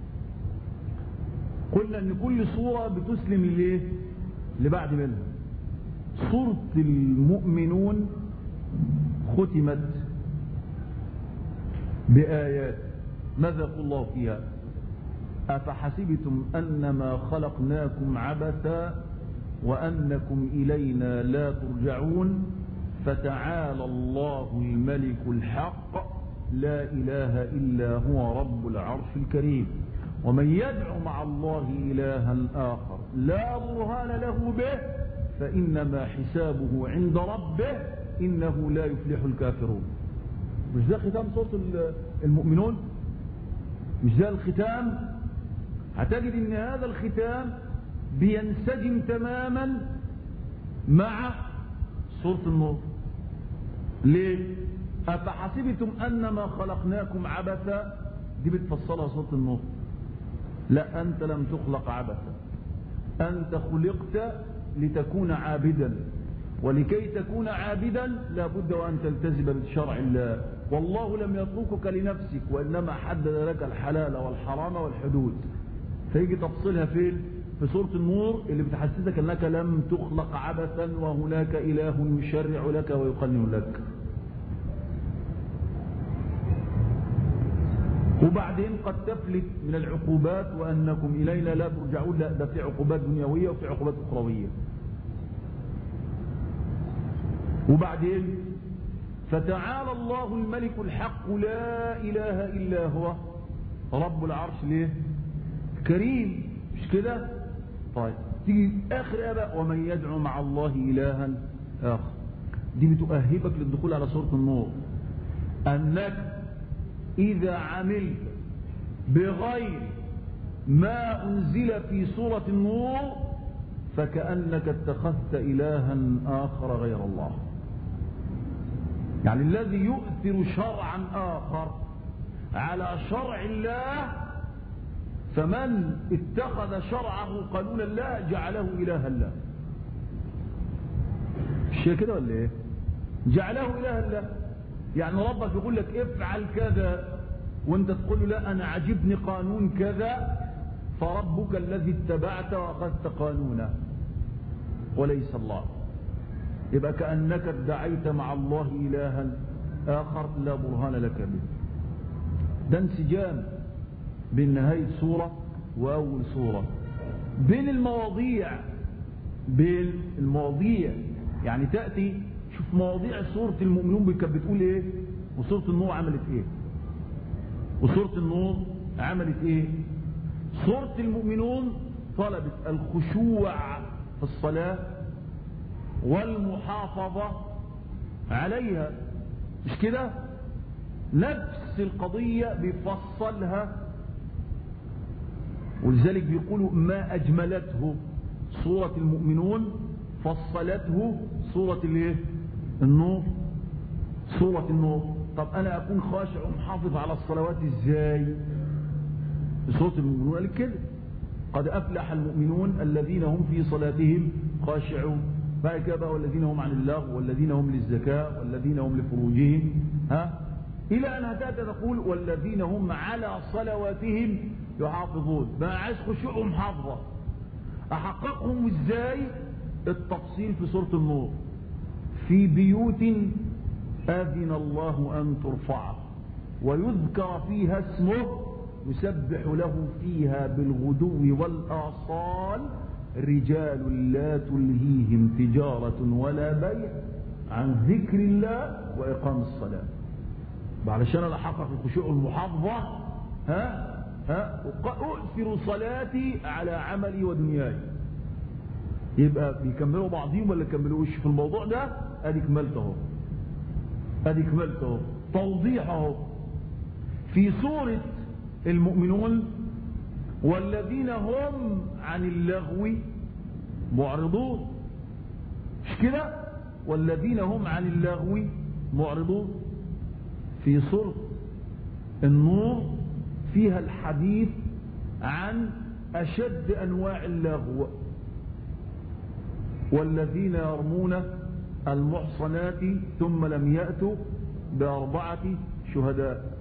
قلنا ان كل سوره بتسلم ليه؟ اللي بعد منها. سوره المؤمنون ختمت بآيات، ماذا يقول الله فيها؟ أفحسبتم أنما خلقناكم عبثا وأنكم إلينا لا ترجعون فتعالى الله الملك الحق لا إله إلا هو رب العرش الكريم. ومن يدعو مع الله إلها آخر لا برهان له به فإنما حسابه عند ربه إنه لا يفلح الكافرون. مش ده ختام سورة المؤمنون؟ مش ده الختام؟ هتجد ان هذا الختام بينسجم تماما مع سورة النور. ليه؟ أفحسبتم أنما خلقناكم عبثا، دي بتفصلها سورة النور. لا، أنت لم تخلق عبثا، أنت خلقت لتكون عابدا، ولكي تكون عابدا لابد وأن تلتزم بشرع الله. والله لم يتركك لنفسك وإنما حدد لك الحلال والحرام والحدود. فيجي تفصيلها فين؟ في سورة النور اللي بتحسسك أنك لم تخلق عبثا وهناك إله يشرع لك ويقنن لك. وبعدين قد تفلت من العقوبات وأنكم إلينا لا ترجعون. لا، ده في عقوبات دنيوية وفي عقوبات أخروية. وبعدين فتعالى الله الملك الحق لا إله إلا هو رب العرش ليه؟ كريم، مش كده؟ طيب تيجي آخر آباء ومن يدعو مع الله إلها آخر. دي بتؤهبك للدخول على سورة النور، أنك إذا عملت بغير ما أنزل في سورة النور فكأنك اتخذت إلها آخر غير الله. يعني الذي يؤثر شرعا آخر على شرع الله، فمن اتخذ شرعه قانون الله جعله إلها الله. مش كده ولا ايه؟ جعله إلها الله. يعني ربك يقول لك افعل كذا وانت تقول له لا أنا عجبني قانون كذا، فربك الذي اتبعت وأخذت قانونه وليس الله. يبقى كأنك ادعيت مع الله إلها آخر لا برهان لك به. ده انسجام بين نهاية سورة وأول سورة، بين المواضيع بين المواضيع يعني تأتي شوف مواضيع سورة المؤمنون كانت بتقول ايه، وسورة النور عملت ايه، وسورة النور عملت ايه. سورة المؤمنون طلبت الخشوع في الصلاة والمحافظة عليها، مش كده؟ نفس القضية بيفصلها، ولذلك بيقولوا ما أجملته سورة المؤمنون فصلته سورة الايه؟ النور. سورة النور. طب أنا أكون خاشع ومحافظ على الصلوات إزاي؟ سورة المؤمنون قال كده قد أفلح المؤمنون الذين هم في صلاتهم خاشعون. بعد كده بقى والذين هم عن اللغو والذين هم للزكاة والذين هم لفروجهم، ها، إلى أن هتأتي تقول والذين هم على صلواتهم يحافظون. بقى عايز خشوع ومحافظة، أحققهم إزاي؟ التفصيل في سورة النور. في بيوت أذن الله أن ترفع ويذكر فيها اسمه يسبح له فيها بالغدو والآصال رجال لا تلهيهم تجارة ولا بيع عن ذكر الله وإقام الصلاة. علشان أنا أحقق الخشوع والمحافظة، ها ها أؤثر صلاتي على عملي ودنياي. يبقى بيكملوا بعضهم ولا يكملوش في الموضوع ده؟ أدي كملته أدي كملته توضيحه في سورة المؤمنون والذين هم عن اللغو معرضون، مش كده؟ والذين هم عن اللغو معرضون. في سورة النور فيها الحديث عن أشد أنواع اللغو، والذين يرمون المحصنات ثم لم يأتوا بأربعة شهداء،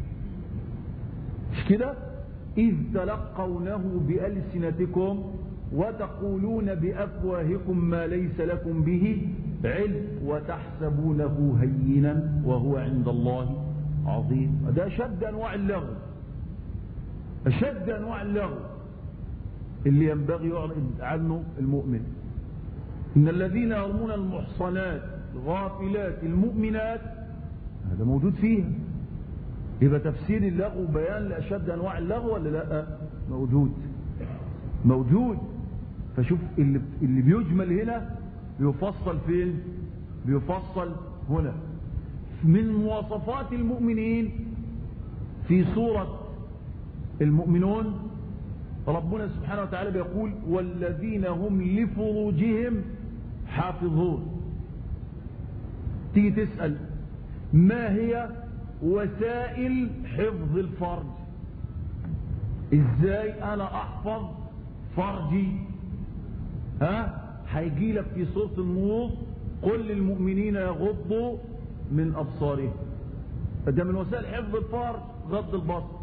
مش كده؟ إذ تلقونه بألسنتكم وتقولون بأفواهكم ما ليس لكم به علم وتحسبونه هينا وهو عند الله عظيم. ده أشد أنواع اللغو، أشد أنواع اللغو اللي ينبغي يعرض عنه المؤمن. إن الذين يرمون المحصنات الغافلات المؤمنات هذا موجود فيها. يبقى تفسير اللغو بيان لأشد أنواع اللغو ولا لا؟ موجود موجود. فشوف اللي, اللي بيجمل هنا بيفصل فين؟ بيفصل هنا. من مواصفات المؤمنين في سورة المؤمنون ربنا سبحانه وتعالى بيقول والذين هم لفروجهم حافظون. تيجي تسأل ما هي وسائل حفظ الفرج؟ ازاي انا احفظ فرجي؟ ها هيجي لك في سورة النور قل للمؤمنين يغضوا من ابصارهم. ده من وسائل حفظ الفرج غض البصر.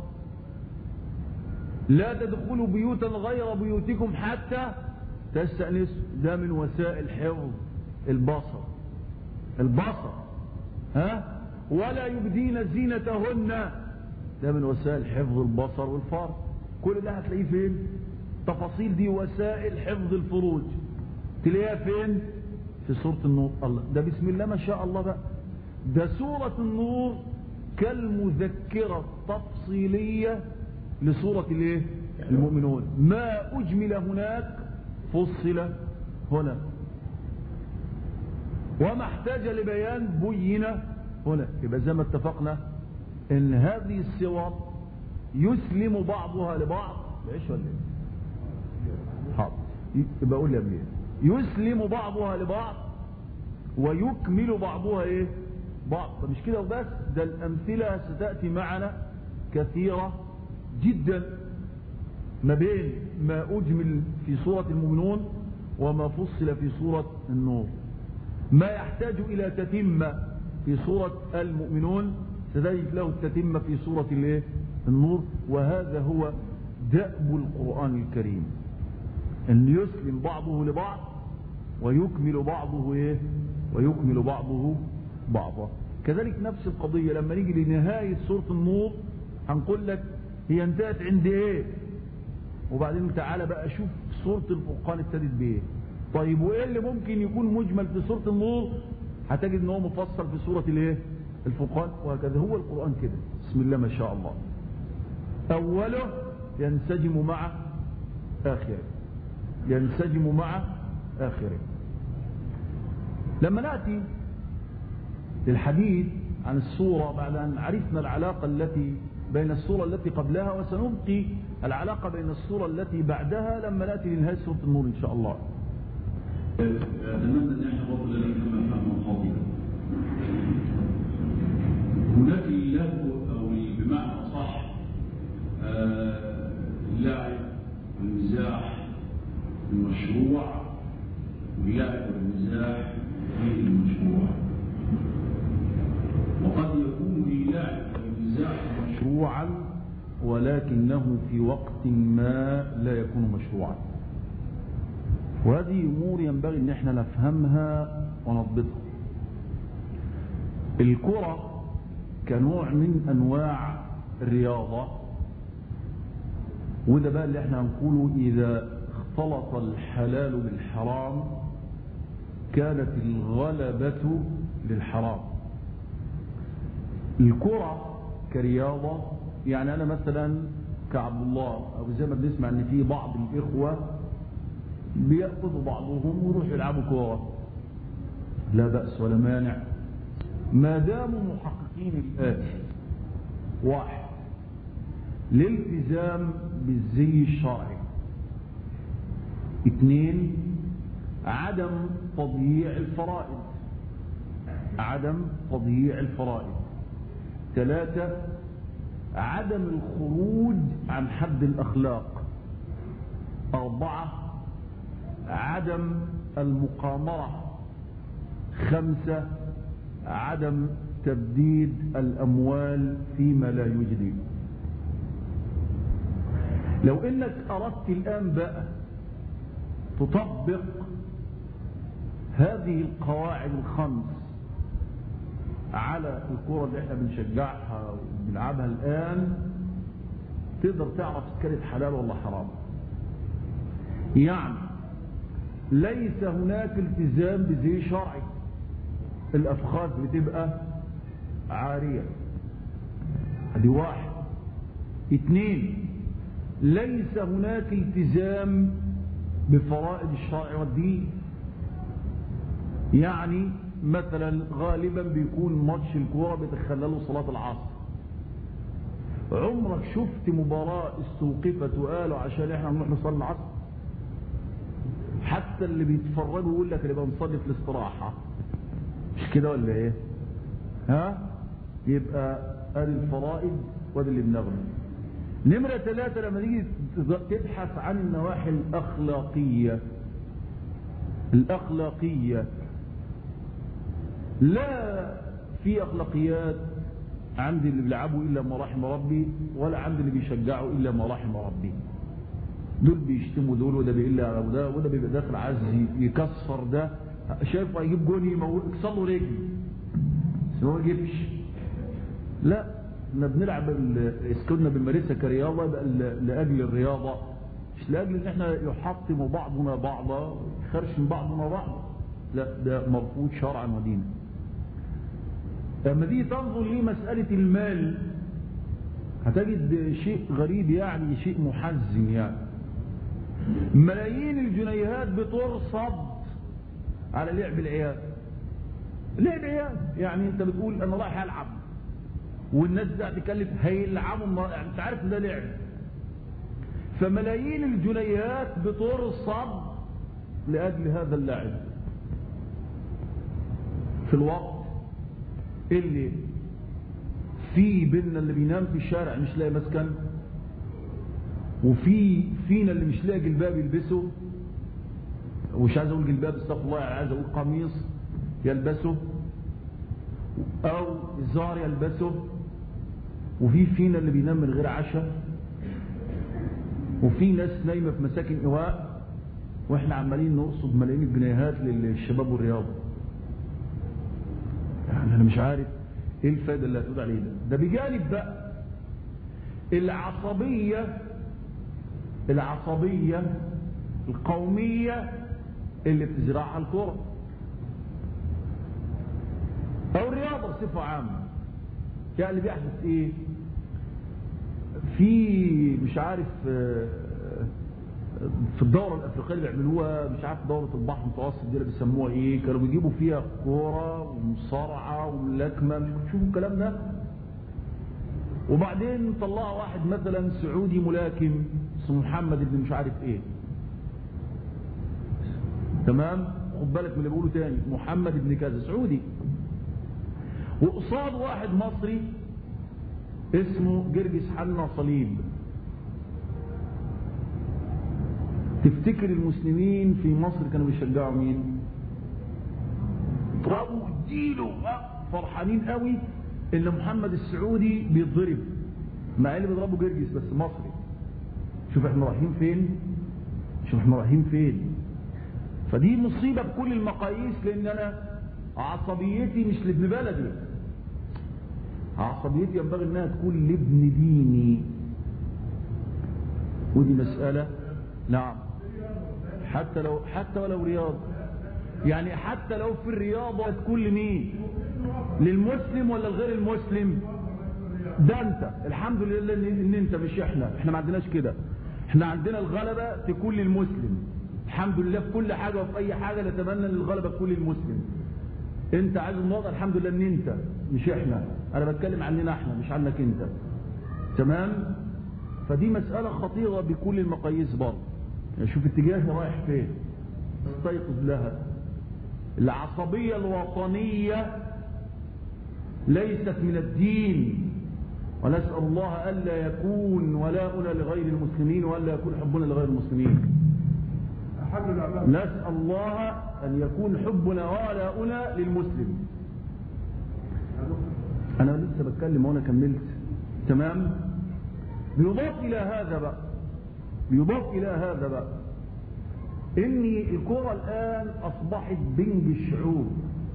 لا تدخلوا بيوتا غير بيوتكم حتى تستأنسوا. ده من وسائل حفظ البصر البصر ها. ولا يبدين زينتهن. ده من وسائل حفظ البصر والفرج. كل ده هتلاقيه فين؟ تفاصيل دي وسائل حفظ الفروج تلاقيها فين؟ في سورة النور. الله ده بسم الله ما شاء الله بقى. ده سورة النور كالمذكرة التفصيلية لسورة الايه؟ المؤمنون. ما أجمل هناك فصل هنا، وما احتاج لبيان بين هنا. يبقى زي ما اتفقنا ان هذه السور يسلم بعضها لبعض. ايش ولا ايه؟ حاضر. يبقى اقول لي قبل يسلم بعضها لبعض ويكمل بعضها ايه؟ بعض. مش كده وبس، ده الامثله ستاتي معنا كثيره جدا ما بين ما أجمل في سورة المؤمنون وما فصل في سورة النور. ما يحتاج إلى تتمة في سورة المؤمنون ستجد له التتمة في سورة الايه؟ النور. وهذا هو دأب القرآن الكريم، أن يسلم بعضه لبعض ويكمل بعضه إيه؟ ويكمل بعضه بعضا. كذلك نفس القضية لما نيجي لنهاية سورة النور هنقول لك هي انتهت عند ايه، وبعدين تعالى بقى شوف سورة الفرقان ابتدت بايه. طيب وايه اللي ممكن يكون مجمل في سورة النور؟ هتجد ان هو مفصل في سورة الايه؟ الفرقان. وهكذا هو القرآن كده، بسم الله ما شاء الله، اوله ينسجم مع اخره، ينسجم مع اخره. لما نأتي للحديث عن السورة بعد أن عرفنا العلاقة التي بين السورة التي قبلها، وسنبقي العلاقة بين السورة التي بعدها لما نأتي لنهاية سورة النور إن شاء الله. أتمنى أن يحفظ لنا كما فهم خاطئا. هناك اللهو أو بمعنى صح اللعب والمزاح المشروع، واللعب والمزاح غير المشروع. وقد يكون اللعب والمزاح مشروعا ولكنه في وقت ما لا يكون مشروعا. وهذه أمور ينبغي أن احنا نفهمها ونضبطها. الكرة كنوع من أنواع الرياضة، وده بقى اللي احنا هنقوله إذا اختلط الحلال بالحرام كانت الغلبة للحرام. الكرة كرياضة، يعني أنا مثلا كعبد الله أو زي ما بنسمع أن في بعض الإخوة بيأخذوا بعضهم ويروحوا يلعبوا كرة، لا بأس ولا مانع ما داموا محققين الآتي: واحد، الالتزام بالزي الشرعي. اثنين، عدم تضييع الفرائض، عدم تضييع الفرائض. ثلاثة، عدم الخروج عن حد الأخلاق. أربعة، عدم المقامرة. خمسة، عدم تبديد الأموال فيما لا يجدي. لو إنك أردت الآن بقى تطبق هذه القواعد الخمس على الكرة اللي احنا بنشجعها وبنلعبها الآن، تقدر تعرف كانت حلال ولا حرام. يعني ليس هناك التزام بزي شرعي، الأفخاذ بتبقى عارية، ادي واحد. اثنين، ليس هناك التزام بفرائض الشرع والدين. يعني مثلا غالبا بيكون ماتش الكوره بتخلله صلاة العصر. عمرك شفت مباراة استوقفت وقالوا عشان احنا نروح نصلي العصر؟ حتى اللي بيتفرجوا يقول لك اللي بنصلي في الاستراحة، مش كده ولا ايه؟ ها؟ يبقى ادي الفرائض وادي اللي بنغني. نمرة ثلاثة، لما تيجي تبحث عن النواحي الأخلاقية، الأخلاقية لا في أخلاقيات عند اللي بيلعبوا إلا ما رحم ربي، ولا عند اللي بيشجعوا إلا ما رحم ربي. دول بيشتموا دول، وده بيقل على ده، وده بيبقى داخل عايز يكسر ده، شايف هيجيب جون يكسر له رجل بس هو ما يجيبش. لا، احنا بنلعب كنا بنمارسها كرياضه بقى لاجل الرياضه، مش لاجل ان احنا يحطم بعضنا بعضا يخرشم بعضنا بعضا. لا، ده مرفوض شرعا ودينا. لما دي تنظر لمساله المال هتجد شيء غريب، يعني شيء محزن. يعني ملايين الجنيهات بترصد على لعب العيال. لعب عيال يعني انت بتقول انا رايح العب، والناس ده تكلف هيلعبوا، يعني انت عارف ان ده لعب. فملايين الجنيهات بترصد لاجل هذا اللعب في الوقت اللي في بيننا اللي بينام في الشارع مش لاقي مسكن، وفي فينا اللي مش لاقي جلباب يلبسه، ومش عايز اقول جلباب استغفر الله، يعني عايز اقول قميص يلبسه او زار يلبسه، وفي فينا اللي بينام من غير عشاء، وفي ناس نايمة في مساكن إيواء، واحنا عمالين نقصد ملايين الجنيهات للشباب والرياضة. يعني انا مش عارف ايه الفائدة اللي هتقول عليه ده. ده بجانب بقى العصبية العصبية القومية اللي بتزرعها الكرة او الرياضة بصفة عامة. يعني اللي بيحدث ايه في مش عارف في الدورة الافريقية اللي بيعملوها، مش عارف دورة البحر المتوسط دي اللي بيسموها ايه، كانوا بيجيبوا فيها كورة ومصارعة وملاكمة، مش بتشوفوا الكلام ده؟ وبعدين طلعوا واحد مثلا سعودي ملاكم اسمه محمد بن مش عارف ايه، تمام؟ خد بالك من اللي بيقوله تاني، محمد بن كذا سعودي، وقصاد واحد مصري اسمه جرجس حنا صليب. تفتكر المسلمين في مصر كانوا بيشجعوا مين؟ اضربوا اديله، فرحانين قوي ان محمد السعودي بيتضرب، مع اللي بيضربوا جرجس بس مصري. شوف احنا رايحين فين، شوف احنا رايحين فين. فدي مصيبه بكل المقاييس، لان انا عصبيتي مش لابن بلدي، عصبيتي ينبغي انها تكون لابن ديني، ودي مساله. نعم، حتى لو حتى ولو رياضه، يعني حتى لو في الرياضه تكون لمين؟ للمسلم ولا الغير المسلم؟ ده انت الحمد لله ان انت مش احنا، احنا ما عندناش كده. احنا عندنا الغلبه تكون للمسلم الحمد لله في كل حاجه، وفي اي حاجه نتمنى ان الغلبه تكون للمسلم. انت عايز النقطه الحمد لله ان انت مش احنا، انا بتكلم عننا احنا مش عنك انت، تمام؟ فدي مساله خطيره بكل المقاييس برضه. يعني شوف اتجاهي رايح فين، استيقظ لها. العصبيه الوطنيه ليست من الدين، ونسال الله الا يكون ولاؤنا لغير المسلمين والا يكون حبنا لغير المسلمين. نسال الله ان يكون حبنا ولاؤنا للمسلم. انا لسه بتكلم وانا كملت، تمام؟ بيضاف الى هذا بقى بيضاف الى هذا بقى ان الكرة الان اصبحت بنج الشعوب،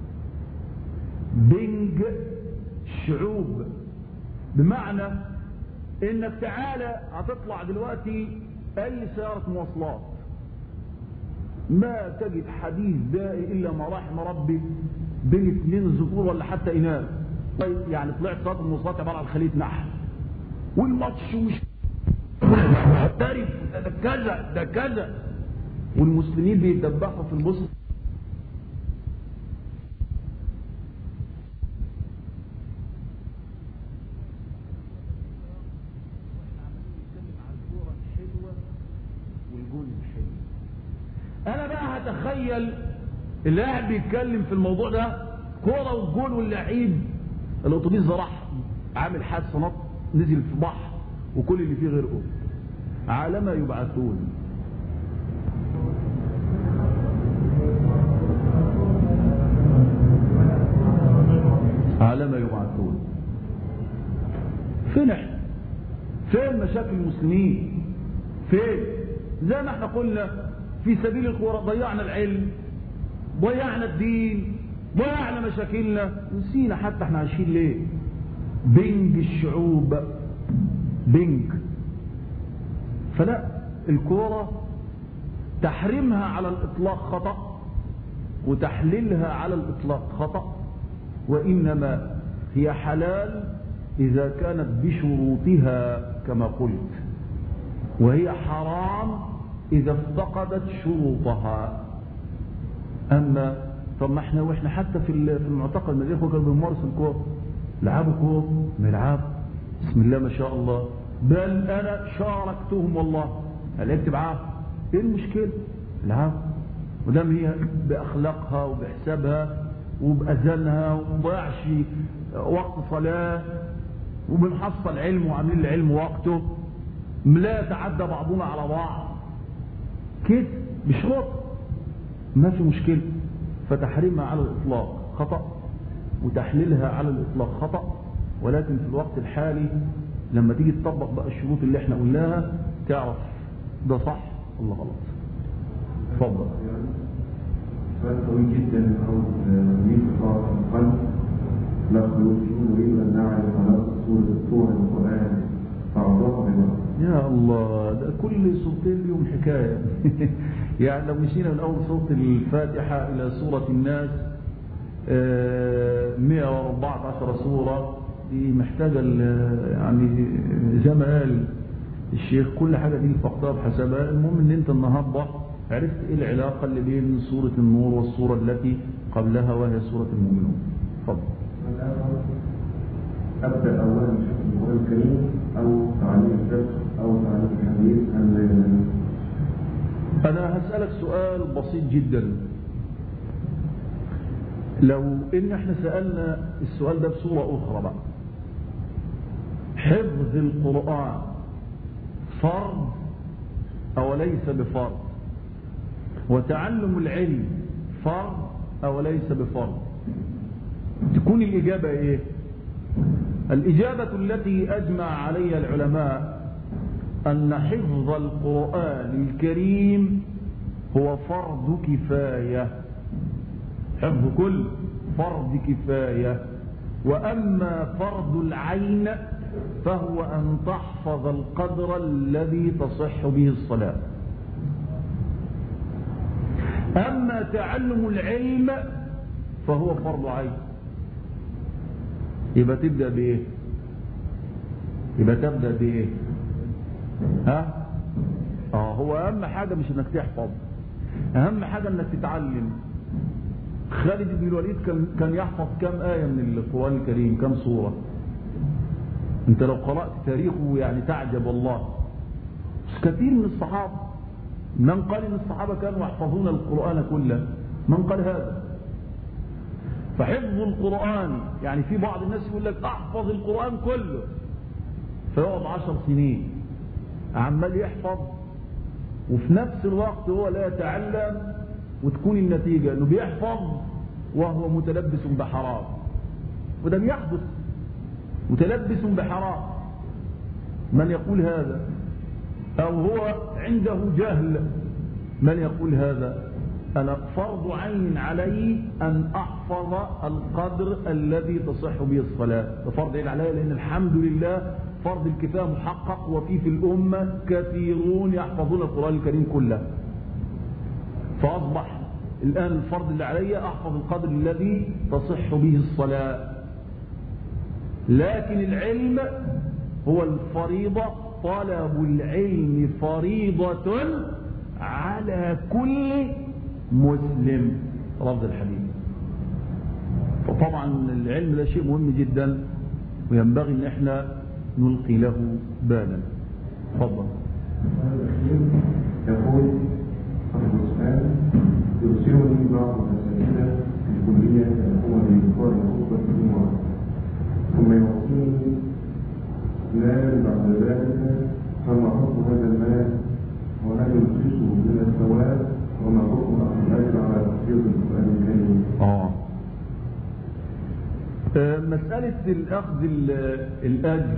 بنج الشعوب، بمعنى انك تعالى هتطلع دلوقتي اي سيارة مواصلات ما تجد حديث دائي الا ما رحم ربي بين اثنين ذكور ولا حتى اناث. يعني طلعت سيارة المواصلات عبارة عن خلية نحل، والماتش وش محترف، ده كذا ده كذا، والمسلمين بيتدبحوا في البصر. انا بقى هتخيل اللي قاعد بيتكلم في الموضوع ده كوره والجول واللعيب، الاتوبيس ده راح عامل حادثه نط نزل في بحر وكل اللي فيه غرقوا، على ما يبعثون. على ما يبعثون. فين احنا؟ فين مشاكل المسلمين؟ فين؟ زي ما احنا قلنا في سبيل الكوره ضيعنا العلم، ضيعنا الدين، ضيعنا مشاكلنا، نسينا حتى احنا عايشين ليه. بنج الشعوب، بنج. فلا، الكوره تحريمها على الاطلاق خطأ، وتحليلها على الاطلاق خطأ، وانما هي حلال اذا كانت بشروطها كما قلت، وهي حرام اذا افتقدت شروطها. اما طب ما احنا واحنا حتى في المعتقل من الاخوه كانوا بيمارسوا الكوره، لعبوا كوره ملعب بسم الله ما شاء الله، بل انا شاركتهم والله، لعبت معاهم، ايه المشكله؟ العب، ودام هي باخلاقها وبحسابها وباذانها ومضيعش وقت صلاه وبنحصل علم وعاملين العلم وقته، لا يتعدى بعضنا على بعض كده بشروط، ما في مشكله. فتحريمها على الاطلاق خطأ، وتحليلها على الاطلاق خطأ، ولكن في الوقت الحالي لما تيجي تطبق بقى الشروط اللي احنا قلناها تعرف ده صح ولا غلط. اتفضل. سؤال طويل جدا عاوز مين قراءة القلب لا خلوصيون نريد أن نعرف علاقة سورة سورة القرآن بعضها ببعض. يا الله ده كل صورتين لهم حكاية. يعني لو مشينا من أول سورة الفاتحة إلى سورة الناس مئة وأربعة عشر سورة دي محتاجة يعني زي ما قال الشيخ كل حاجة دي فقطها بحسابها. المهم ان انت النهاردة عرفت ايه العلاقة اللي بين سورة النور والسورة التي قبلها وهي سورة المؤمنون. اتفضل. أبدأ أولا بشكل القرآن الكريم أو تعليم الفقه أو تعليم الحديث أم أنا هسألك سؤال بسيط جدا. لو إن احنا سألنا السؤال ده بصورة أخرى بقى، حفظ القرآن فرض أو ليس بفرض؟ وتعلم العلم فرض أو ليس بفرض؟ تكون الإجابة إيه؟ الإجابة التي أجمع عليها العلماء أن حفظ القرآن الكريم هو فرض كفاية. حفظ كل فرض كفاية. وأما فرض العين فهو أن تحفظ القدر الذي تصح به الصلاة. أما تعلم العلم فهو فرض عين. يبقى تبدأ بإيه؟ يبقى تبدأ بإيه؟ ها؟ آه هو أهم حاجة مش إنك تحفظ، أهم حاجة إنك تتعلم. خالد بن الوليد كان كان يحفظ كم آية من القرآن الكريم؟ كم سورة؟ أنت لو قرأت تاريخه يعني تعجب والله. بس كثير من الصحابة، من قال إن الصحابة كانوا يحفظون القرآن كله؟ من قال هذا؟ فحفظ القرآن يعني في بعض الناس يقول لك احفظ القرآن كله، فيقعد عشر سنين عمال يحفظ وفي نفس الوقت هو لا يتعلم، وتكون النتيجة انه بيحفظ وهو متلبس بحرام. وده بيحدث، متلبس بحرام. من يقول هذا؟ او هو عنده جهل. من يقول هذا؟ أنا فرض عين علي أن أحفظ القدر الذي تصح به الصلاة. فرض عين علي لأن الحمد لله فرض الكفاية محقق، وفي في الأمة كثيرون يحفظون القرآن الكريم كله. فأصبح الآن الفرض اللي علي أحفظ القدر الذي تصح به الصلاة. لكن العلم هو الفريضة. طلب العلم فريضة على كل مسلم. لفظ الحديث. فطبعا العلم ده شيء مهم جدا وينبغي ان احنا نلقي له بالا. تفضل. يقول أبو السؤال يرسلني بعض الأساتذة في الكلية يقوم بإنكار خطبة الجمعة ثم يعطيني مال بعد ذلك، فما حكم هذا المال وهل ينقصه من الثواب وما حكم الأجر على تحفيظ القرآن الكريم؟ آه مسألة الأخذ الأجر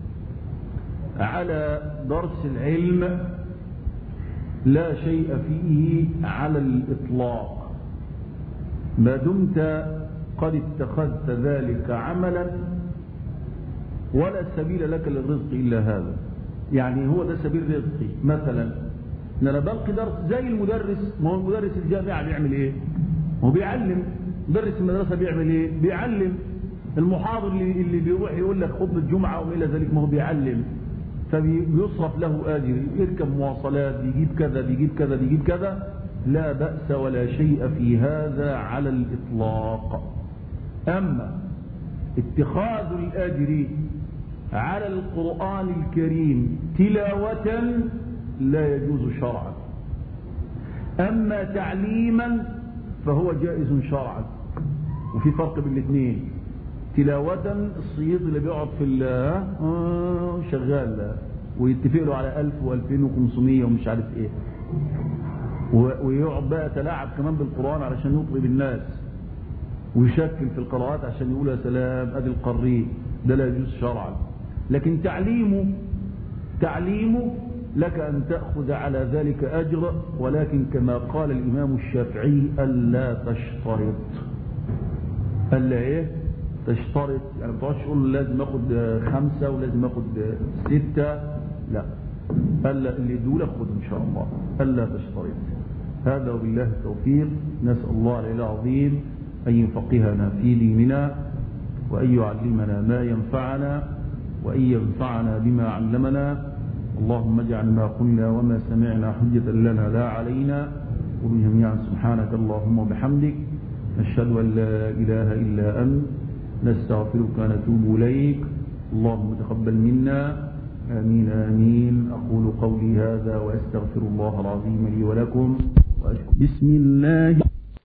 على درس العلم لا شيء فيه على الإطلاق ما دمت قد اتخذت ذلك عملا، ولا سبيل لك للرزق إلا هذا. يعني هو ده سبيل رزقي. مثلا ان انا بلقي درس زي المدرس. ما هو المدرس الجامعة بيعمل ايه؟ هو بيعلم. مدرس المدرسة بيعمل ايه؟ بيعلم. المحاضر اللي, اللي بيروح يقول لك خطبة الجمعة وما الى ذلك، ما هو بيعلم، فبيصرف له اجر، يركب مواصلات، بيجيب كذا بيجيب كذا بيجيب كذا. لا بأس ولا شيء في هذا على الإطلاق. أما اتخاذ الأجر على القرآن الكريم تلاوة لا يجوز شرعا. أما تعليما فهو جائز شرعا. وفي فرق بين الاثنين. تلاوة الصيد اللي بيقعد في آه شغال ويتفق له على ألف وألفين وخمسمية ومش عارف ايه، ويقعد بقى يتلاعب كمان بالقرآن علشان يطرب الناس. ويشكل في القراءات عشان يقول يا سلام ادي القري، ده لا يجوز شرعا. لكن تعليمه تعليمه لك أن تأخذ على ذلك أجر، ولكن كما قال الإمام الشافعي ألا تشترط. ألا إيه؟ تشترط، يعني ما تقعدش تقول لازم أخذ خمسة ولازم أخذ ستة، لا، ألا اللي يدول أخذ إن شاء الله، ألا تشترط. هذا وبالله التوفيق. نسأل الله العلي العظيم أن يفقهنا في ديننا، وأن يعلمنا ما ينفعنا، وأن ينفعنا بما علمنا. اللهم اجعل ما قلنا وما سمعنا حجة لنا لا علينا. وبجميعا سبحانك اللهم وبحمدك، نشهد أن لا إله إلا أنت، نستغفرك ونتوب إليك. اللهم تقبل منا، آمين آمين. أقول قولي هذا وأستغفر الله العظيم لي ولكم. بسم الله